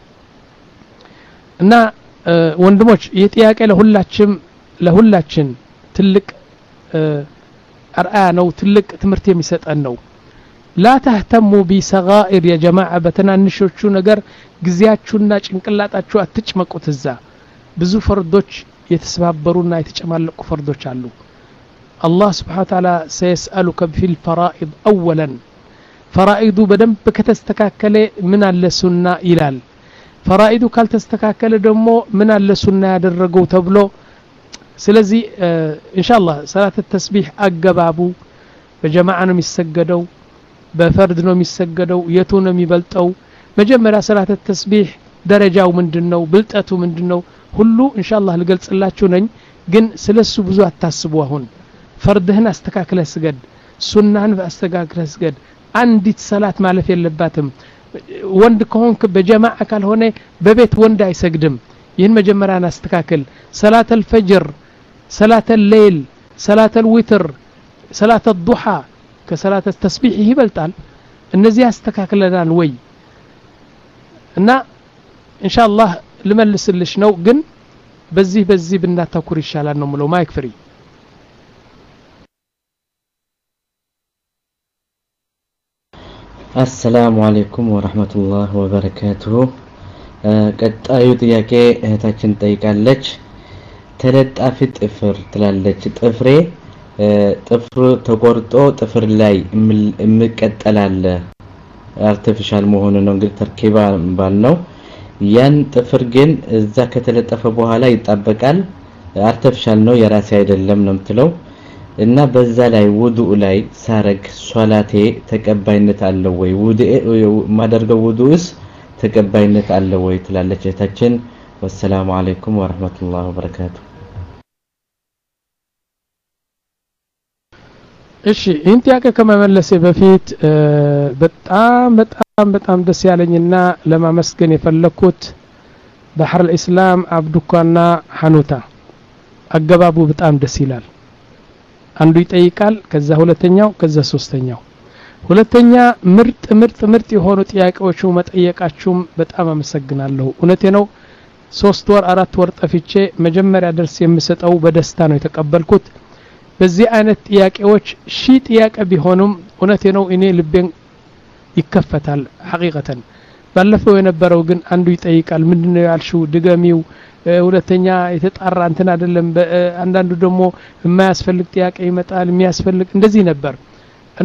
B: እና ወንድሞች የጥያቄ ለሁላችን ለሁላችን ትልቅ አርአያ ነው ትልቅ ትምህርት የሚሰጠን ነው لا تهتموا بصغائر يا جماعه በተናንሾቹ ነገር ግዚያችሁና ጭንቅላታችሁ አትጭመቁት እዛ ብዙ ፈርዶች የተሰባበሩና የተጨማለቁ ፈርዶች አሉ الله سبحانه وتعالى سيسألك في الفرائض اولا فرائض بدنب ከተስተካከለ ምን አለ ሱና ይላል فرائض ካልተስተካከለ ደግሞ ምን አለ ሱና ያደረገው ተብሎ ስለዚህ ኢንሻአላህ ሰላት التسبيح አገባቡ በጀማዓ ነው የሚሰገደው በፈርድ ነው የሚሰገደው የቱ ነው የሚበልጠው መጀመሪያ ሰላት التسبيح ደረጃው ምንድነው ብልጠቱ ምንድነው ሁሉ ኢንሻአላህ ልገልጽላችሁ ነኝ ግን ስለሱ ብዙ አታስቡ አሁን ፈርድህን አስተካክለህ ስገድ ሱናህን አስተካክለህ ስገድ አንዲት ሰላት ማለፍ የለባትም ወንድ ከሆንክ በጀማዓ ካልሆነ በቤት ወንድ አይሰግድም ይህን መጀመሪያ አስተካክል ሰላት الفجر ሰላት الليل ሰላት الوتر ሰላት الضحى ከሰላት التسبيح ይበልጣል እነዚህ አስተካክለናል ወይ እና ኢንሻአላህ ልመልስልሽ ነው ግን በዚህ በዚህ ብናተኩር ይሻላል ነው ምለው ማይክ ፍሪ
C: السلام عليكم ورحمة الله وبركاته ቀጣዩ ጥያቄ እህታችን ጠይቃለች ተለጣፊ ጥፍር ትላለች ጥፍሬ ጥፍሩ ተቆርጦ ጥፍር ላይ እምቀጠላል አርቲፊሻል መሆኑ ነው እንግዲህ ተርኪባ ባልነው ያን ጥፍር ግን እዛ ከተለጠፈ በኋላ ይጣበቃል አርቲፊሻል ነው የራሴ አይደለም ነው የምትለው እና በዛ ላይ ውዱእ ላይ ሳረግ ሶላቴ ተቀባይነት አለው ወይ ውዱእ ማደርገው ውዱእስ ተቀባይነት አለው ወይ ትላለች እህታችን ወሰላሙ አለይኩም ወራህመቱላሂ ወበረካቱ
B: እሺ ይህን ጥያቄ ከመመለሴ በፊት በጣም በጣም በጣም ደስ ያለኝና ለማመስገን የፈለኩት ባህር الاسلام አብዱካና ሐኑታ አገባቡ በጣም ደስ ይላል አንዱ ይጠይቃል ከዛ ሁለተኛው ከዛ ሶስተኛው ሁለተኛ ምርጥ ምርጥ ምርጥ የሆኑ ጥያቄዎቹ መጠየቃችሁም በጣም አመሰግናለሁ እውነቴ ነው ሶስት ወር አራት ወር ጠፍቼ መጀመሪያ ደርስ የምሰጠው በደስታ ነው የተቀበልኩት በዚህ አይነት ጥያቄዎች ሺ ጥያቄ ቢሆኑም እውነቴ ነው እኔ ልቤን ይከፈታል ሐቂቀተን ባለፈው የነበረው ግን አንዱ ይጠይቃል ምንድነው ያልሽው ድገሚው ሁለተኛ የተጣራ እንትን አይደለም አንዳንዱ ደግሞ የማያስፈልግ ጥያቄ ይመጣል የሚያስፈልግ እንደዚህ ነበር እና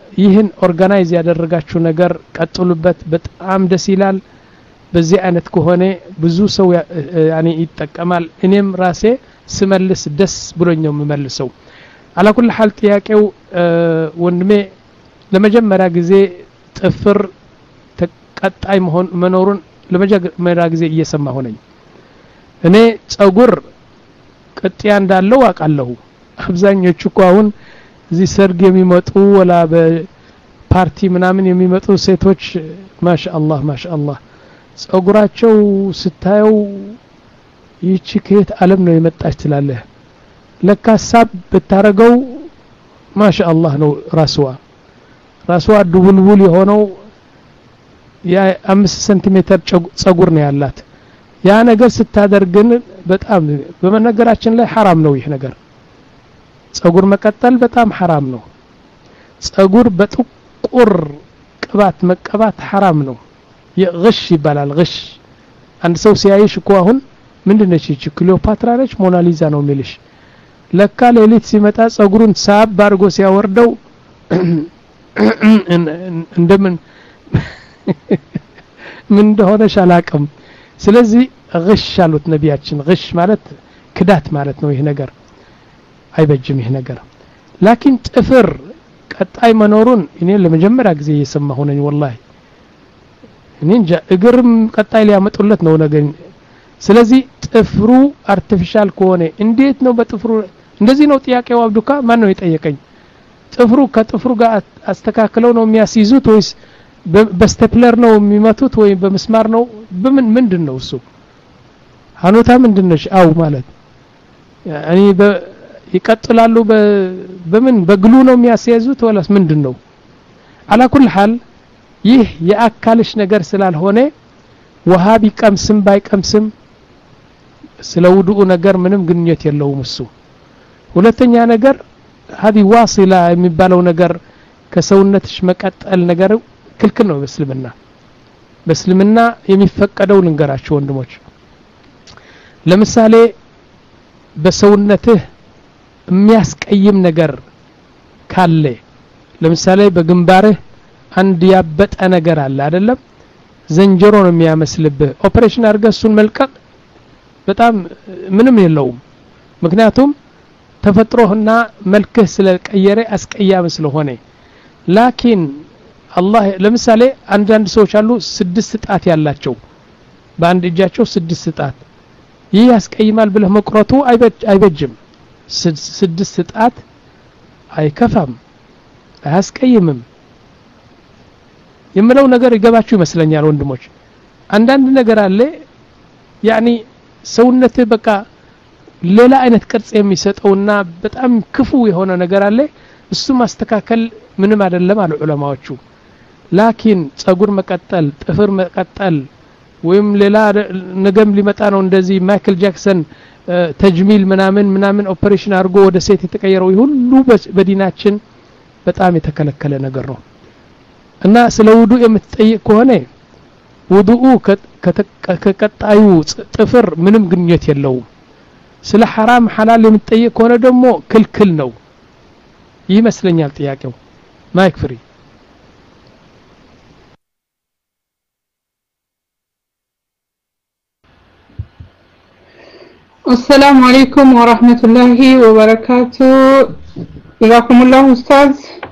B: ይህን ኦርጋናይዝ ያደረጋችሁ ነገር ቀጥሉበት በጣም ደስ ይላል በዚህ አይነት ከሆነ ብዙ ሰው ያኔ ይጠቀማል እኔም ራሴ ስመልስ ደስ ብሎኛው የምመልሰው على كل حال ጥያቄው ወንድሜ ለመጀመሪያ ጊዜ ጥፍር ተቀጣይ መሆን መኖሩን ለመጀመሪያ ጊዜ እየሰማሁ ነኝ እኔ ጸጉር ቅጥያ እንዳለው አቃለሁ አብዛኞቹ እኮ አሁን እዚህ ሰርግ የሚመጡ ወላ በፓርቲ ምናምን የሚመጡ ሴቶች ማሻአላህ ማሻአላህ ጸጉራቸው ስታየው ይቺ ከየት ዓለም ነው የመጣች ትላለህ ለካ ሳብ ብታረገው ማሻአላህ ነው ራስዋ ራስዋ ዱቡልቡል የሆነው ያ አምስት ሴንቲሜትር ጸጉር ነው ያላት ያ ነገር ስታደርግን በጣም በመነገራችን ላይ حرام ነው ይህ ነገር ጸጉር መቀጠል በጣም حرام ነው ጸጉር በጥቁር ቅባት መቀባት حرام ነው ይغሽ ይባላል غሽ አንድ ሰው ሲያይሽ እኮ አሁን ምንድነው እቺ ክሊዮፓትራ ነች ሞናሊዛ ነው የሚልሽ ለካ ሌሊት ሲመጣ ጸጉሩን ሳብ ባርጎ ሲያወርደው እንደምን ምን እንደሆነ ሻላቀም ስለዚህ غሽ አሉት ነቢያችን غሽ ማለት ክዳት ማለት ነው ይሄ ነገር አይበጅም ይሄ ነገር ላኪን ጥፍር ቀጣይ መኖሩን እኔ ለመጀመሪያ ጊዜ እየሰማሁ ነኝ والله እኔ እንጃ እግርም ቀጣይ ሊያመጡለት ነው ነገር ስለዚህ ጥፍሩ አርቲፊሻል ከሆነ እንዴት ነው በጥፍሩ እንደዚህ ነው ጥያቄው አብዱካ ማን ነው የጠየቀኝ ጥፍሩ ከጥፍሩ ጋር አስተካክለው ነው የሚያስይዙት ወይስ በስቴፕለር ነው የሚመቱት ወይ በመስማር ነው በምን ምንድነው እሱ ሃኖታ ምንድነሽ አው ማለት ያኒ ይቀጥላሉ በምን በግሉ ነው የሚያስይዙት ወላስ ምንድነው على كل حال ይህ የአካልሽ ነገር ስላልሆነ ወሃቢ ቀምስም ባይቀምስም ስለውዱኡ ነገር ምንም ግንኙነት የለውም እሱ ሁለተኛ ነገር هذه واصله የሚባለው ነገር ከሰውነትሽ መቀጠል ነገር ክልክል ነው በእስልምና በእስልምና የሚፈቀደው ልንገራችሁ ወንድሞች ለምሳሌ በሰውነትህ የሚያስቀይም ነገር ካለ ለምሳሌ በግንባርህ አንድ ያበጠ ነገር አለ አይደለም ዘንጀሮ ነው የሚያመስልብህ ኦፕሬሽን አድርገህ እሱን መልቀቅ በጣም ምንም የለውም ምክንያቱም ተፈጥሮህና መልክህ ስለቀየረ አስቀያም ስለሆነ ላኪን አላህ ለምሳሌ አንድ አንድ ሰዎች አሉ ስድስት ጣት ያላቸው በአንድ እጃቸው ስድስት ጣት ይህ ያስቀይማል ብለህ መቁረጡ አይበጅም ስድስት ጣት አይከፋም አያስቀይምም የምለው ነገር ይገባችሁ ይመስለኛል ወንድሞች አንዳንድ ነገር አለ ያኒ ሰውነትህ በቃ ሌላ አይነት ቅርጽ የሚሰጠውና በጣም ክፉ የሆነ ነገር አለ እሱ ማስተካከል ምንም አይደለም አሉ ዑለማዎቹ ላኪን ጸጉር መቀጠል ጥፍር መቀጠል ወይም ሌላ ነገም ሊመጣ ነው እንደዚህ ማይክል ጃክሰን ተጅሚል ምናምን ምናምን ኦፕሬሽን አድርጎ ወደ ሴት የተቀየረው ሁሉ በዲናችን በጣም የተከለከለ ነገር ነው እና ስለ ውዱእ የምትጠይቅ ከሆነ ውዱኡ ከቀጣዩ ጥፍር ምንም ግንኙነት የለውም ስለ حرام حلال የምትጠይቅ ከሆነ ደግሞ ክልክል ነው ይመስለኛል ጥያቄው ማይክ ፍሪ
D: السلام عليكم ورحمة الله وبركاته جزاكم الله أستاذ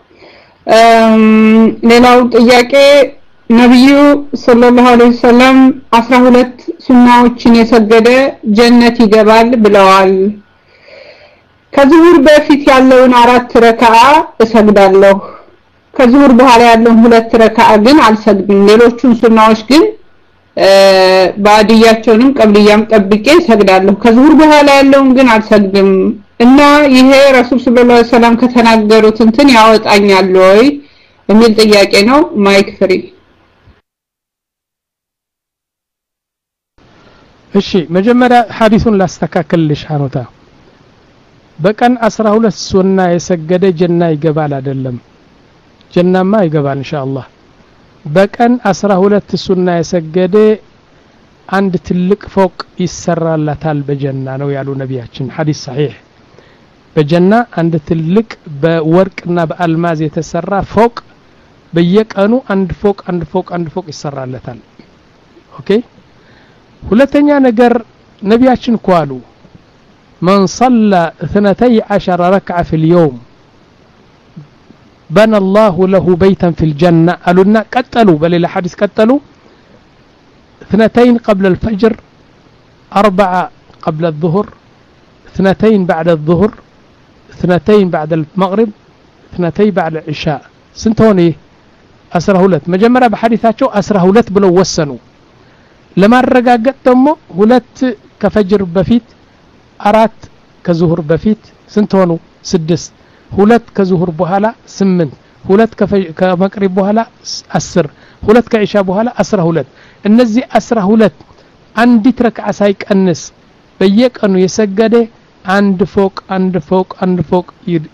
D: ሌላው ጥያቄ ነብዩ ሰለላሁ ዐለይሂ ወሰለም አስራ ሁለት ሱናዎችን የሰገደ ጀነት ይገባል ብለዋል ከዙሁር በፊት ያለውን አራት ረካዓ እሰግዳለሁ ከዙሁር በኋላ ያለውን ሁለት ረካዓ ግን አልሰግድም ሌሎቹን ሱናዎች ግን ባዲያቸውንም ቀብልያም ጠብቄ እሰግዳለሁ ከዙሁር በኋላ ያለውን ግን አልሰግድም እና ይሄ ረሱል ሰለላሁ ዐለይሂ ወሰለም ከተናገሩት እንትን ያወጣኛል ወይ የሚል ጥያቄ ነው ማይክ ፍሪ
B: እሺ መጀመሪያ ሐዲሱን ላስተካክልልሽ ሐኖታ በቀን አስራ ሁለት ሱና የሰገደ ጀና ይገባል አይደለም ጀናማ ይገባል ኢንሻአላህ በቀን አስራ ሁለት ሱና የሰገደ አንድ ትልቅ ፎቅ ይሰራላታል በጀና ነው ያሉ ነቢያችን ሐዲስ صحيح በጀና አንድ ትልቅ በወርቅና በአልማዝ የተሰራ ፎቅ በየቀኑ አንድ ፎቅ አንድ ፎቅ አንድ ፎቅ ይሰራለታል ኦኬ ሁለተኛ ነገር ነቢያችን ቋሉ من صلى اثنتي عشر ركعة في اليوم بنى الله له بيتا في الجنة قالوا قتلوا بل الحديث قتلوا اثنتين قبل الفجر أربعة قبل الظهر اثنتين بعد الظهر اثنتين بعد المغرب اثنتين بعد العشاء سنتوني أسره هلت مجمرة بحديثاتشو أسره هلت بلو وسنوا لما الرقاقت دمو هلت كفجر بفيت أرات كزهر بفيت سنتونو سدس هلت كزهر بوهلا سمن هلت كمقرب بوهلا أسر هلت كعشاء بوهلا أسره هلت النزي أسره هلت عندي ترك عسايك النس بيك أنه يسجده عند فوق عند فوق عند فوق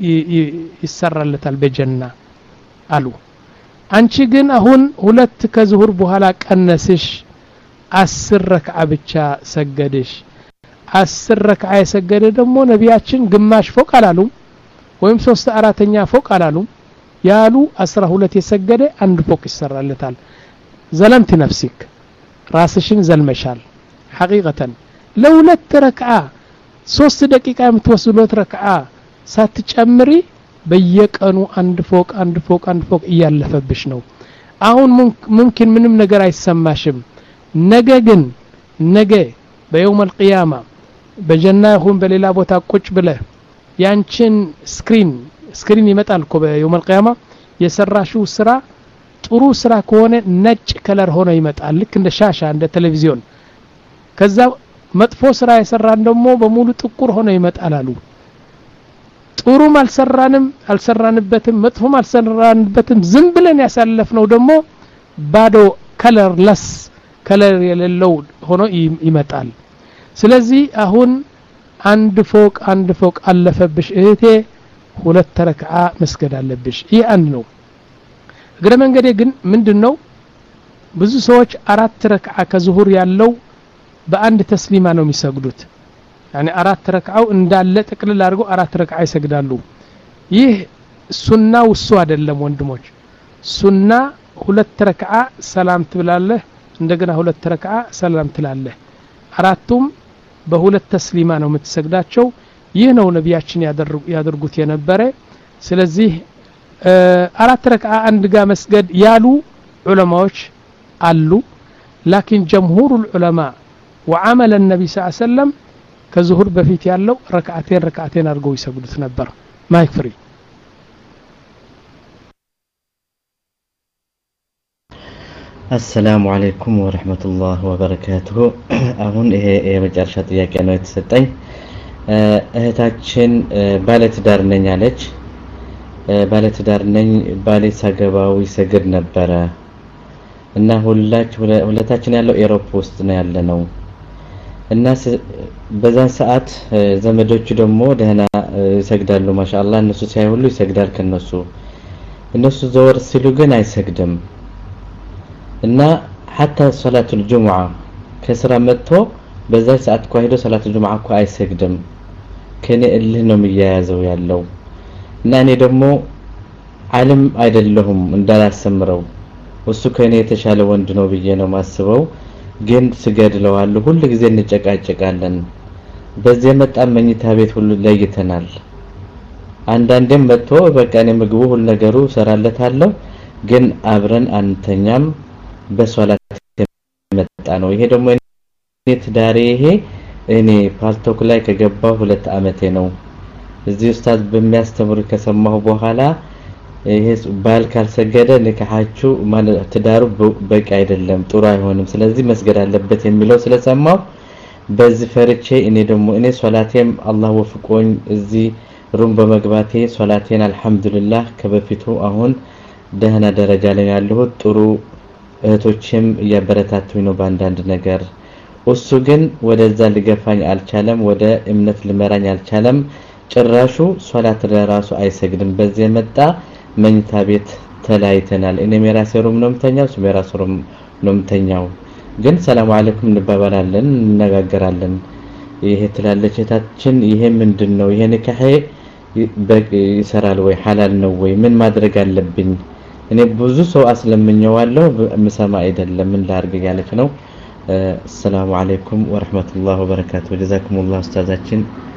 B: يسر لتال بجنة قالوا አንቺ ግን አሁን ሁለት ከዙሁር በኋላ ቀነስሽ አስር ረክዓ ብቻ ሰገደሽ አስር ረክዓ የሰገደ ደግሞ ነቢያችን ግማሽ ፎቅ አላሉም ወይም ሶስት አራተኛ ፎቅ አላሉም ያሉ አስራ ሁለት የሰገደ አንድ ፎቅ ይሰራለታል ዘለምት ነፍሲክ ራስሽን ዘልመሻል ሐቂቀተን ለሁለት ረክዓ ሶስት ደቂቃ የምትወስዱት ረክዓ ሳትጨምሪ በየቀኑ አንድ ፎቅ አንድ ፎቅ አንድ ፎቅ እያለፈብሽ ነው አሁን ممكن ምንም ነገር አይሰማሽም ነገ ግን ነገ በየውም القيامه በጀና ይሁን በሌላ ቦታ ቁጭ ብለ ያንቺን ስክሪን ስክሪን ይመጣል እኮ በየውም القيامه የሰራሽው ስራ ጥሩ ስራ ከሆነ ነጭ ከለር ሆኖ ይመጣል ልክ እንደ ሻሻ እንደ ቴሌቪዥን ከዛ መጥፎ ስራ የሰራን ደግሞ በሙሉ ጥቁር ሆኖ ይመጣል አሉ ጥሩ ማልሰራንም አልሰራንበትም መጥፎ ማልሰራንበትም ዝም ብለን ያሳለፍነው ደግሞ ባዶ ከለርለስ ከለር የሌለው ሆኖ ይመጣል ስለዚህ አሁን አንድ ፎቅ አንድ ፎቅ አለፈብሽ እህቴ ሁለት ረክዓ መስገድ አለብሽ ይሄ አንድ ነው እግረ መንገዴ ግን ምንድነው ብዙ ሰዎች አራት ረክዓ ከዙሁር ያለው በአንድ ተስሊማ ነው የሚሰግዱት يعني አራት ረክዓው እንዳለ ጥቅልል አድርገው አራት ረክዓ ይሰግዳሉ ይህ ሱና ወሱ አይደለም ወንድሞች ሱና ሁለት ረክዓ ሰላም ትብላለህ እንደገና ሁለት ረክዓ ሰላም ትላለህ አራቱም በሁለት ተስሊማ ነው የምትሰግዳቸው ይህ ነው ነቢያችን ያደርጉ ያደርጉት የነበረ ስለዚህ አራት ረክዓ አንድ ጋር መስገድ ያሉ ዑለማዎች አሉ لكن جمهور العلماء وعمل النبي صلى الله عليه وسلم ከዙሁር በፊት ያለው ረክዓቴን ረክዓቴን አድርገው ይሰግዱት ነበር ማይክ ፍሪ
C: السلام عليكم ورحمة الله وبركاته አሁን ይሄ የመጨረሻ ጥያቄ ነው የተሰጠኝ እህታችን ባለትዳር ነኝ አለች ባለትዳር ነኝ ባሌ ሳገባው ይሰግድ ነበር እና ሁላች ሁለታችን ያለው ኤሮፕ ውስጥ ነው ያለነው እና በዛ ሰዓት ዘመዶቹ ደግሞ ደህና ይሰግዳሉ ማሻአላህ እነሱ ሳይሁሉ ይሰግዳል ከነሱ እነሱ ዘወር ሲሉ ግን አይሰግድም እና حتى صلاه الجمعه ከስራ መጥቶ በዛ ሰዓት ቋይዶ صلاه الجمعه እኮ አይሰግድም ከኔ እልህ ነው የሚያያዘው ያለው እና እኔ ደግሞ ዓለም አይደለሁም እንዳላሰምረው እሱ ከኔ የተሻለ ወንድ ነው ብዬ ነው ማስበው ግን ስገድለዋል ሁሉ ጊዜ እንጨቃጨቃለን በዚህ መጣ መኝታ ቤት ሁሉ ለይተናል አንዳንዴም መጥቶ በቃ እኔ ምግቡ ሁሉ ነገሩ ሰራለታለሁ ግን አብረን አንተኛም በሶላት መጣ ነው ይሄ ደግሞ እኔ ትዳሬ ይሄ እኔ ፓልቶክ ላይ ከገባው ሁለት አመቴ ነው እዚህ ኡስታዝ በሚያስተምሩ ከሰማሁ በኋላ ይሄ ባል ካልሰገደ ንካሃቹ ማለት ትዳሩ በቂ አይደለም ጥሩ አይሆንም ስለዚህ መስገድ አለበት የሚለው ስለሰማው በዚህ ፈርቼ እኔ ደግሞ እኔ ሶላቴም አላህ ወፍቆኝ እዚህ ሩም በመግባቴ ሶላቴን አልহামዱሊላህ ከበፊቱ አሁን ደህና ደረጃ ላይ ያለው ጥሩ እህቶችም ያበረታቱኝ ነው ባንዳንድ ነገር እሱ ግን ወደዛ ሊገፋኝ አልቻለም ወደ እምነት ልመራኝ አልቻለም ጭራሹ ሶላት ለራሱ አይሰግድም በዚህ መጣ መኝታ ቤት ተላይተናል እኔ የራሴ ሩም ነው ምተኛው እሱ የራሱ ሩም ነው ምተኛው ግን ሰላም አለይኩም እንባባላለን እንነጋገራለን ይሄ ትላለች እታችን ይሄ ምንድነው ይሄ ንካሄ ይሰራል ወይ ሐላል ነው ወይ ምን ማድረግ አለብኝ እኔ ብዙ ሰው አስለምኘዋለሁ ምሰማ አይደለም ምን ላርግ ያለች ነው السلام عليكم ورحمة الله وبركاته جزاكم الله أستاذاتين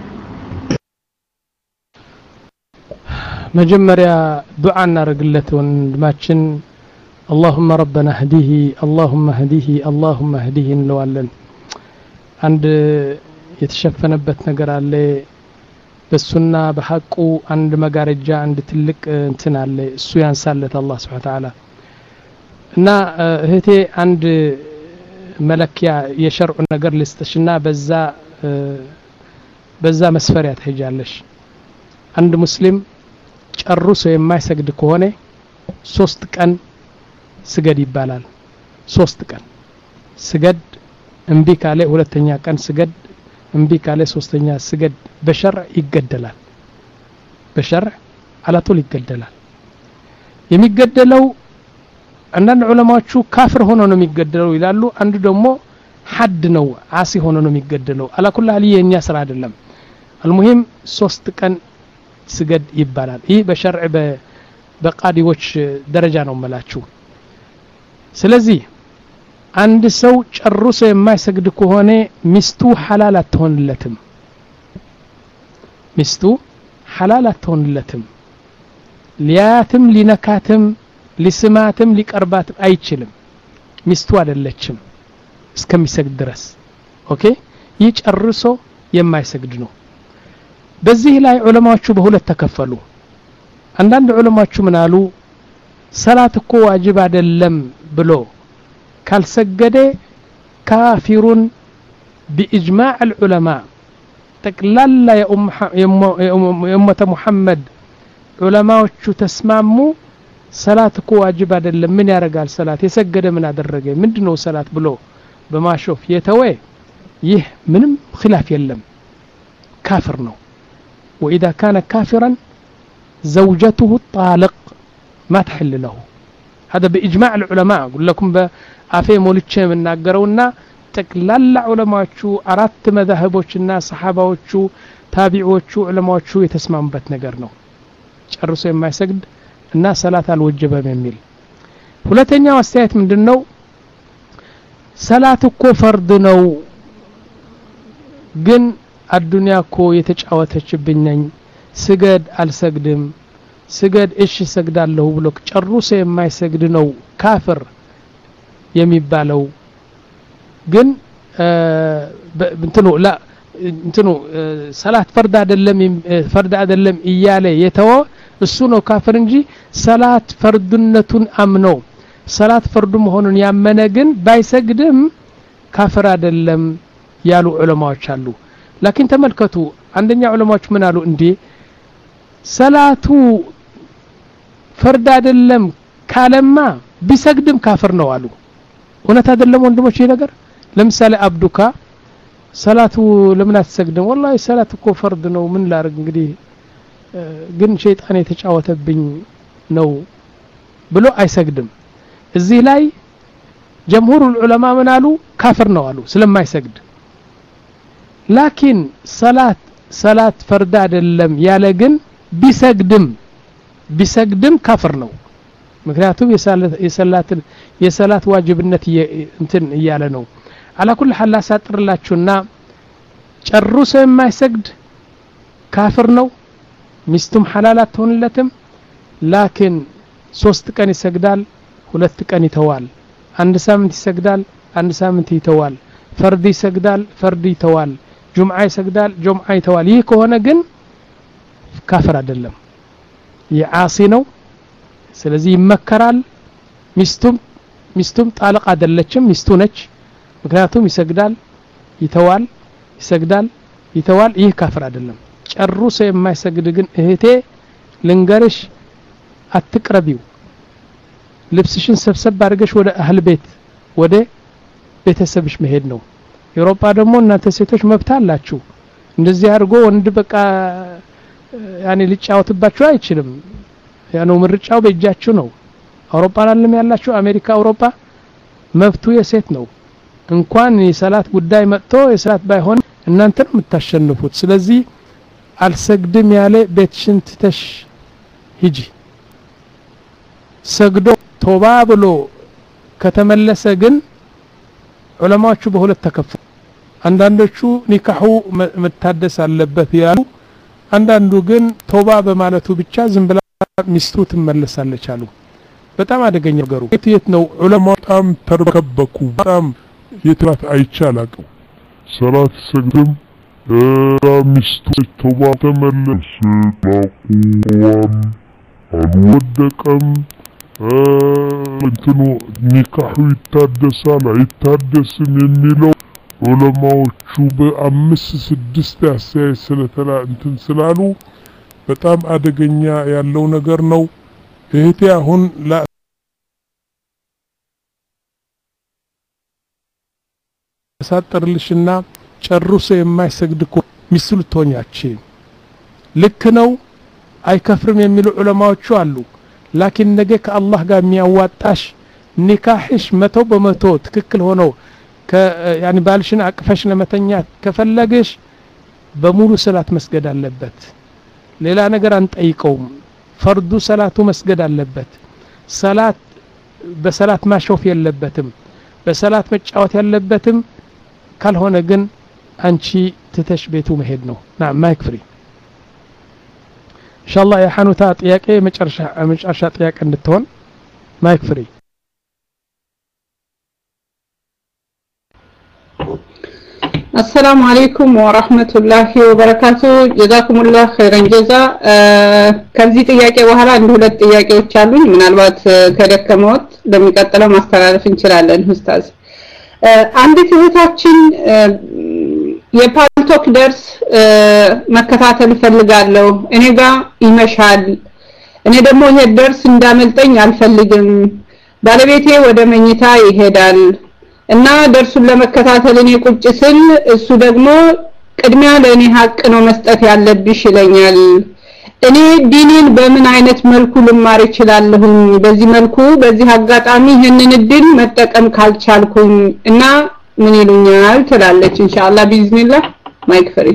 B: مجمريا دعاء نارقلت وندماتشن اللهم ربنا هديه اللهم هديه اللهم هديه نلوالن عند يتشفنبت نقر علي بالسنة بحقه عند مقارجة عند تلك انتنا علي السويان سالت الله سبحانه وتعالى نا هتي عند መለኪያ የሸርዑ ነገር ልስተሽና በዛ በዛ መስፈሪያ ትሄጃለሽ አንድ ሙስሊም ጨርሶ የማይሰግድ ከሆነ ሶስት ቀን ስገድ ይባላል ሶስት ቀን ስገድ እንቢ ካለ ሁለተኛ ቀን ስገድ እንቢ ካለ ሶስተኛ ስገድ በሸርዕ ይገደላል በሸርዕ አላቶል ይገደላል የሚገደለው አንዳንድ ዑለማዎቹ ካፍር ሆኖ ነው የሚገደለው ይላሉ አንዱ ደግሞ ሐድ ነው አሲ ሆኖ ነው የሚገደለው አላኩል አሊ የኛ ስራ አይደለም المهم ሶስት ቀን ስገድ ይባላል ይህ በሸርዕ በቃዲዎች ደረጃ ነው መላችሁ ስለዚህ አንድ ሰው ጨርሶ የማይሰግድ ከሆነ ሚስቱ ሐላል አትሆንለትም ሚስቱ ሐላል አትሆንለትም ሊያትም ሊነካትም ሊስማትም ሊቀርባትም አይችልም ሚስቱ አይደለችም እስከሚሰግድ ድረስ ኦኬ ይጨርሶ የማይሰግድ ነው በዚህ ላይ ዑለማዎቹ በሁለት ተከፈሉ አንዳንድ ዑለማዎቹ ምን አሉ ሰላት እኮ ዋጅብ አይደለም ብሎ ካልሰገደ ካፊሩን بإجماع العلماء تقلل يا أم يا أمة محمد علماءዎቹ ተስማሙ ሰላት እኮ ዋጅብ አይደለም ምን ያረጋል ሰላት የሰገደ ምን አደረገ ምንድነው ሰላት ብሎ በማሾፍ የተወ ይህ ምንም خلاف የለም ካፍር ነው واذا كان كافرا زوجته طالق ما تحل له هذا باجماع العلماء اقول لكم بافي مولچه مناገረውና ጠቅላላ ዑለማዎቹ አራት መዛህቦችና ሰሃባዎቹ ታቢዒዎቹ ዑለማዎቹ የተስማሙበት ነገር ነው ጨርሶ የማይሰግድ እና ሰላት አልወጀበም የሚል ሁለተኛው አስተያየት ምንድነው ሰላት እኮ ፈርድ ነው ግን አዱንያ እኮ የተጫወተችብኝ ነኝ ስገድ አልሰግድም ስገድ እሺ ሰግዳለሁ ብሎ ጨርሶ የማይሰግድ ነው ካፍር የሚባለው ግን እንትኑ ላ እንትኑ ሰላት ፈርድ አይደለም ፈርድ አይደለም እያለ የተወ እሱ ነው ካፍር እንጂ ሰላት ፈርድነቱን አምኖ ሰላት ፈርዱ መሆኑን ያመነ ግን ባይሰግድም ካፍር አይደለም ያሉ ዑለማዎች አሉ لكن ተመልከቱ አንደኛ ዑለማዎች ምን አሉ እንዴ ሰላቱ ፈርድ አይደለም ካለማ ቢሰግድም ካፍር ነው አሉ እውነት አይደለም ወንድሞች ይሄ ነገር ለምሳሌ አብዱካ ሰላቱ ለምን አትሰግድም والله ሰላት እኮ ፈርድ ነው ምን ላርግ እንግዲህ ግን ሸይጣን የተጫወተብኝ ነው ብሎ አይሰግድም እዚህ ላይ ጀምሁሩ ዑለማ ምን አሉ ካፍር ነው አሉ ስለማይሰግድ لكن ሰላት ሰላት ፈርድ አይደለም ያለ ግን ቢሰግድም ቢሰግድም ካፍር ነው ምክንያቱም የሰላት የሰላት ዋጅብነት እንትን ይያለ ነው على كل حال ሳጥርላችሁና ጨርሶ የማይሰግድ ካፍር ነው ሚስቱም ሐላል አትሆንለትም لكن ሶስት ቀን ይሰግዳል ሁለት ቀን ይተዋል አንድ ሳምንት ይሰግዳል አንድ ሳምንት ይተዋል ፈርድ ይሰግዳል ፈርድ ይተዋል ጁምዓ ይሰግዳል ጁምዓ ይተዋል ይህ ከሆነ ግን ካፍር አይደለም የዓሲ ነው ስለዚህ ይመከራል ሚስቱም ሚስቱም ጣልቅ አይደለችም ሚስቱ ነች ምክንያቱም ይሰግዳል ይተዋል ይሰግዳል ይተዋል ይህ ካፍር አይደለም ጨርሶ የማይሰግድ ግን እህቴ ልንገርሽ አትቅረቢው ልብስሽን ሰብሰብ አድርገሽ ወደ አህል ቤት ወደ ቤተሰብሽ መሄድ ነው አውሮፓ ደግሞ እናንተ ሴቶች መብት አላችሁ እንደዚህ አድርጎ ወንድ በቃ ያኔ ሊጫወትባችሁ አይችልም ያነው ምርጫው በእጃችሁ ነው አውሮፓ ዓለም ያላችሁ አሜሪካ አውሮፓ መብቱ የሴት ነው እንኳን የሰላት ጉዳይ መጥቶ የሰላት ባይሆን እናንተ የምታሸንፉት ስለዚህ አልሰግድም ያለ ቤትሽን ትተሽ ሂጂ ሰግዶ ቶባ ብሎ ከተመለሰ ግን ዑለማዎቹ በሁለት ተከፈሉ አንዳንዶቹ ኒካሁ መታደስ አለበት ያሉ አንዳንዱ ግን ቶባ በማለቱ ብቻ ዝም ብላ ሚስቱ ትመለሳለች አሉ በጣም አደገኛ ነገሩ የት ነው ዑለማው በጣም ተርከበኩ በጣም የትራት አይቻላቁ ሰላት ሰግድም ሚስቱ ቶባ ተመለስ ባቁዋም አልወደቀም እንትኑ ኒካሁ ይታደሳል አይታደስም የሚለው ዑለማዎቹ በአምስት ስድስት ያሳይ ስለተላ እንትን ስላሉ በጣም አደገኛ ያለው ነገር ነው እህቴ አሁን ላ ሳጥርልሽና ጨርሶ የማይሰግድ ሚስሉ ተወኛች ልክ ነው አይከፍርም የሚሉ ዑለማዎቹ አሉ ላኪን ነገ ከአላህ ጋር የሚያዋጣሽ ኒካህሽ መቶ በመቶ ትክክል ሆኖ ከ ያኒ ባልሽን አቅፈሽ ለመተኛት ከፈለገሽ በሙሉ ሰላት መስገድ አለበት ሌላ ነገር አንጠይቀውም ፈርዱ ሰላቱ መስገድ አለበት ሰላት በሰላት ማሾፍ የለበትም በሰላት መጫወት ያለበትም ካልሆነ ግን አንቺ ትተሽ ቤቱ መሄድ ነው ና ማይክፍሪ ኢንሻአላህ የሐኑታ ጥያቄ መጨረሻ መጨረሻ ጥያቄ እንድትሆን ማይክፍሪ
D: السلام عليكم ورحمة الله وبركاته جزاكم الله خيرا جزاء ከዚህ ጥያቄ በኋላ አንድ ሁለት ጥያቄዎች አሉኝ ምናልባት ከደከመውት ለሚቀጥለው ማስተላለፍ እንችላለን ኡስታዝ አንዲት እህታችን የፓልቶክ ደርስ መከታተል ፈልጋለሁ እኔ ጋር ይመሻል እኔ ደግሞ ይሄ ደርስ እንዳመልጠኝ አልፈልግም ባለቤቴ ወደ መኝታ ይሄዳል እና ደርሱን ለመከታተል እኔ ቁጭ ስል እሱ ደግሞ ቅድሚያ ለኔ ሀቅ ነው መስጠት ያለብሽ ይለኛል እኔ ዲኔን በምን አይነት መልኩ ልማር ይችላልሁ በዚህ መልኩ በዚህ አጋጣሚ ይሄንን እድል መጠቀም ካልቻልኩኝ እና ምን ይሉኛል ትላለች ኢንሻአላህ ቢዝኒላህ ማይክ ፍሪ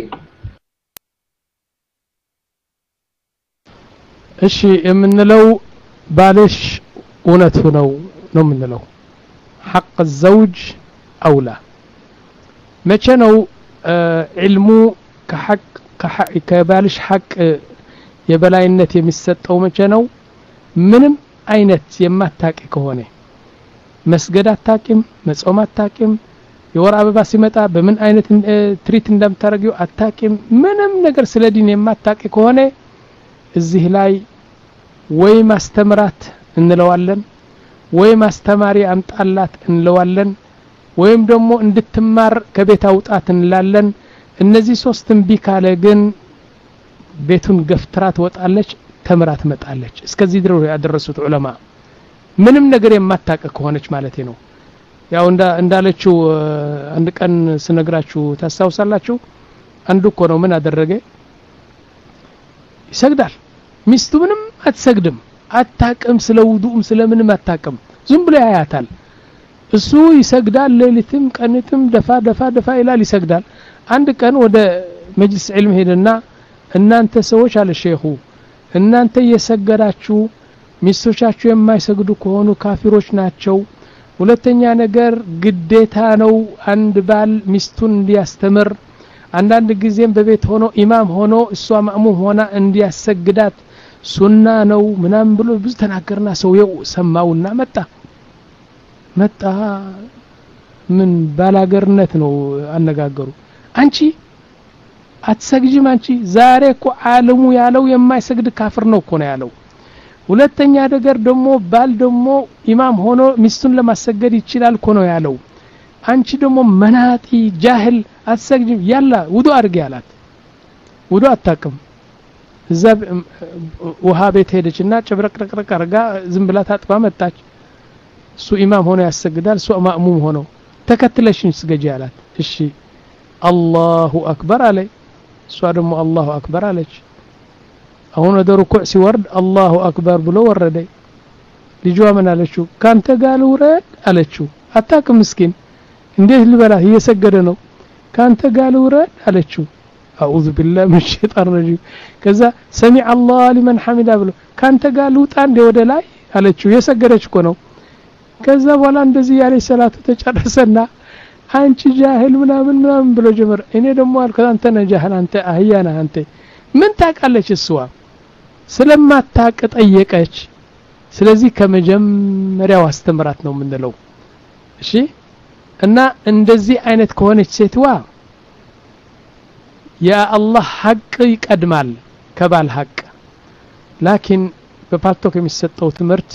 B: እሺ የምንለው ባልሽ እውነቱ ነው ነው የምንለው حق الزوج أولى متى نو علمو كحق كحق كبالش حق يبلاينت يمسطው متى نو ምንም አይነት የማታቂ ከሆነ መስገድ አታቂም መጾም አታቂም የወር አበባ ሲመጣ በምን አይነት ትሪት እንደምታረጊው አታቂም ምንም ነገር ስለ ዲን የማታቂ ከሆነ እዚህ ላይ ወይ ማስተምራት እንለዋለን ወይ ማስተማሪ አምጣላት እንለዋለን ወይም ደግሞ እንድትማር ከቤት አውጣት እንላለን እነዚህ ሶስትም ቢካለ ግን ቤቱን ገፍትራት ወጣለች ተምራት መጣለች እስከዚህ ድረስ ያደረሱት ዑለማ ምንም ነገር የማታቀ ከሆነች ማለት ነው ያው እንዳ እንዳለችው አንድ ቀን ስነግራችሁ ታሳውሳላችሁ አንዱ እኮ ነው ምን አደረገ ይሰግዳል ሚስቱ ምንም አትሰግድም አታቀም ስለ ውዱም ስለምንም አታቀም ዝም ብሎ ያያታል እሱ ይሰግዳል ሌሊትም ቀንትም ደፋ ደፋ ደፋ ይላል ይሰግዳል አንድ ቀን ወደ መጅልስ ዒልም ሄደና እናንተ ሰዎች አለ ሼኹ እናንተ የሰገዳችሁ ሚስቶቻችሁ የማይሰግዱ ከሆኑ ካፊሮች ናቸው ሁለተኛ ነገር ግዴታ ነው አንድ ባል ሚስቱን እንዲያስተምር አንዳንድ ጊዜም በቤት ሆኖ ኢማም ሆኖ እሷ ማእሙም ሆና እንዲያሰግዳት ሱና ነው ምናም ብሎ ብዙ ተናገርና ሰውየው ሰማውና መጣ መጣ ምን ባላገርነት ነው አነጋገሩ አንቺ አትሰግጂም አንቺ ዛሬ እኮ ዓለሙ ያለው የማይሰግድ ካፍር ነው እኮ ነው ያለው ሁለተኛ ነገር ደግሞ ባል ደግሞ ኢማም ሆኖ ሚስቱን ለማሰገድ ይችላል እኮ ነው ያለው አንቺ ደግሞ መናጢ ጃህል አትሰግጂም ያላ ውዱ አድርጊ ያላት ውዱ አታቀም እዛ ውሃ ቤት ሄደችና ጨብረቅረቅረቅ አርጋ ዝም ብላ ታጥባ መጣች ሱ ኢማም ሆኖ ያሰግዳል ሱ ማእሙም ሆኖ ተከትለሽኝ ስገጂ ያላት እሺ አላሁ አክበር አለ ሱ ደግሞ አላሁ አክበር አለች አሁን ወደ ሩኩዕ ሲወርድ አላሁ አክበር ብሎ ወረደ ልጅዋ ምን አለችው ካንተ ጋር ወረድ አለችው አታውቅም ምስኪን እንዴት ልበላ እየሰገደ ነው ካንተ ጋር ወረድ አለችው አዑዙ ቢላሂ ሚነ ሸይጣን ረጂም ከዛ ሰሚዐ አላሁ ሊመን ሐሚዳ ብሎ ካንተ ጋር ልውጣ እንደ ወደ ላይ አለችው የሰገደች እኮ ነው ከዛ በኋላ እንደዚህ ያለ ሰላቱ ተጨረሰና አንቺ ጃሂል ምናምን ምናምን ብሎ ጀመረ እኔ ደግሞ አልኩ አንተ ነህ ጃሂል አንተ አህያና አንተ ምን ታውቃለች እሷ ስለማታውቅ ጠየቀች ስለዚህ ከመጀመሪያው አስተምራት ነው የምንለው እሺ እና እንደዚህ አይነት ከሆነች ሴትዋ ያ አላህ ሐቅ ይቀድማል ከባል ሐቅ ላኪን በፓልቶክ የሚሰጠው ትምህርት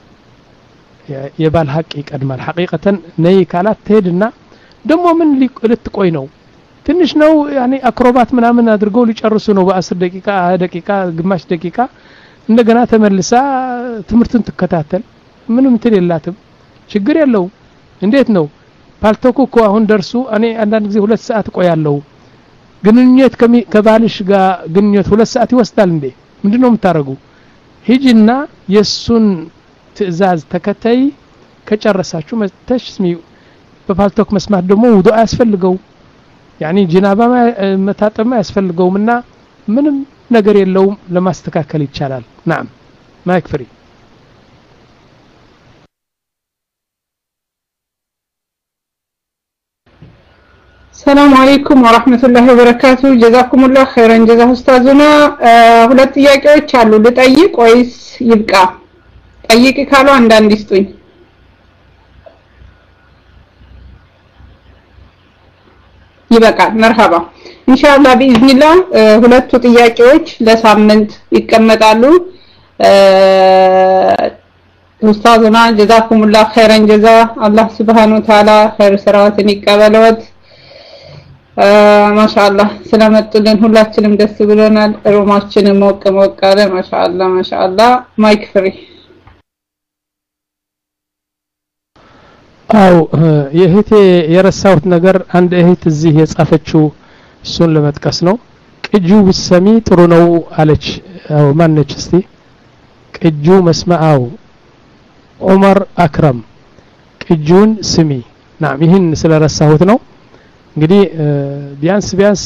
B: የባል ሐቅ ይቀድማል ሐቂቀተን ነይ ካላት ትሄድና ደሞ ምን ልትቆይ ነው ትንሽ ነው ያኒ አክሮባት ምናምን አድርገው ሊጨርሱ ነው በ10 ደቂቃ ደቂቃ ግማሽ ደቂቃ እንደገና ተመልሳ ትምህርቱን ትከታተል ምንም ትልላትም ችግር የለው እንዴት ነው ፓልቶክ እኮ አሁን ደርሱ እኔ አንዳንድ ጊዜ ሁለት ሰዓት ቆያለሁ ግንኙነት ከባልሽ ጋር ግንኙነት ሁለት ሰዓት ይወስዳል እንዴ ምንድነው የምታረጉ ሂጂና የሱን ትዕዛዝ ተከታይ ከጨረሳችሁ መተሽ ስሚ በፓልቶክ መስማት ደግሞ ውዱእ ያስፈልገው ያኒ ጅናባ መታጠማ ያስፈልገውምና ምንም ነገር የለውም ለማስተካከል ይቻላል نعم ማይክ ፍሪ
D: ሰላም አለይኩም ወራህመቱላሂ ወበረካቱ ጀዛኩሙላህ ኸይረን ጀዛ ኡስታዙና ሁለት ጥያቄዎች አሉ ልጠይቅ ወይስ ይብቃ ጠይቂ ካሉ አንዳንድ ይስጡኝ ይበቃል መርሐባ ኢንሻአላህ ቢኢዝኒላህ ሁለቱ ጥያቄዎች ለሳምንት ይቀመጣሉ ኡስታዙና ጀዛኩሙላህ ኸይረን ጀዛ አላህ Subhanahu Wa Ta'ala ኸይር ስራዎትን ይቀበለዎት ማሻአላህ ስለመጡልን ሁላችንም ደስ ብሎናል ሮማችንን ሞቅ ሞቅ አለ ማሻአላህ ማሻአላህ ማይክ ፍሪ
B: አው የህቴ የረሳውት ነገር አንድ እህት እዚህ የጻፈችው እሱን ለመጥቀስ ነው ቅጂው ብሰሚ ጥሩ ነው አለች አው ማነች እስቲ ቅጂው መስማው ዑመር አክረም ቅጂውን ስሚ ናም ይህን ስለረሳሁት ነው እንግዲህ ቢያንስ ቢያንስ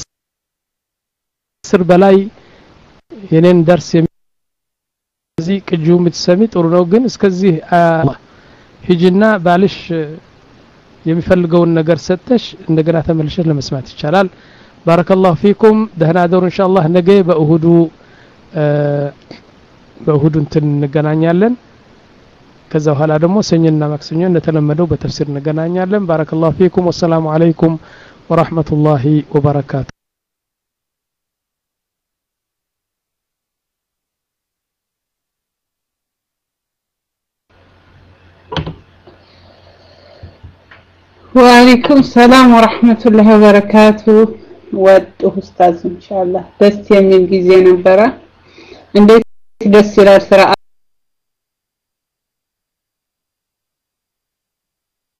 B: ከአስር በላይ የኔን ደርስ እዚህ ቅጂው ምትሰሚ ጥሩ ነው ግን እስከዚህ ሂጂና ባልሽ የሚፈልገውን ነገር ሰጥተሽ እንደገና ተመልሰሽ ለመስማት ይቻላል ባረከላሁ ፊኩም ደህና ደሩ ኢንሻአላህ ነገ በእሁዱ በእሁዱ እንትን እንገናኛለን ከዛ በኋላ ደግሞ ሰኞና ማክሰኞ እንደተለመደው በተፍሲር እንገናኛለን ባረከላሁ ፊኩም ወሰላሙ አለይኩም ወራህመቱላሂ ወበረካቱ
D: ወአለይኩም ሰላም ወራህመቱላሂ ወበረካቱ ወጡ ኡስታዝ ኢንሻአላህ ደስ የሚል ጊዜ ነበረ እንዴት ደስ ይላል ስራ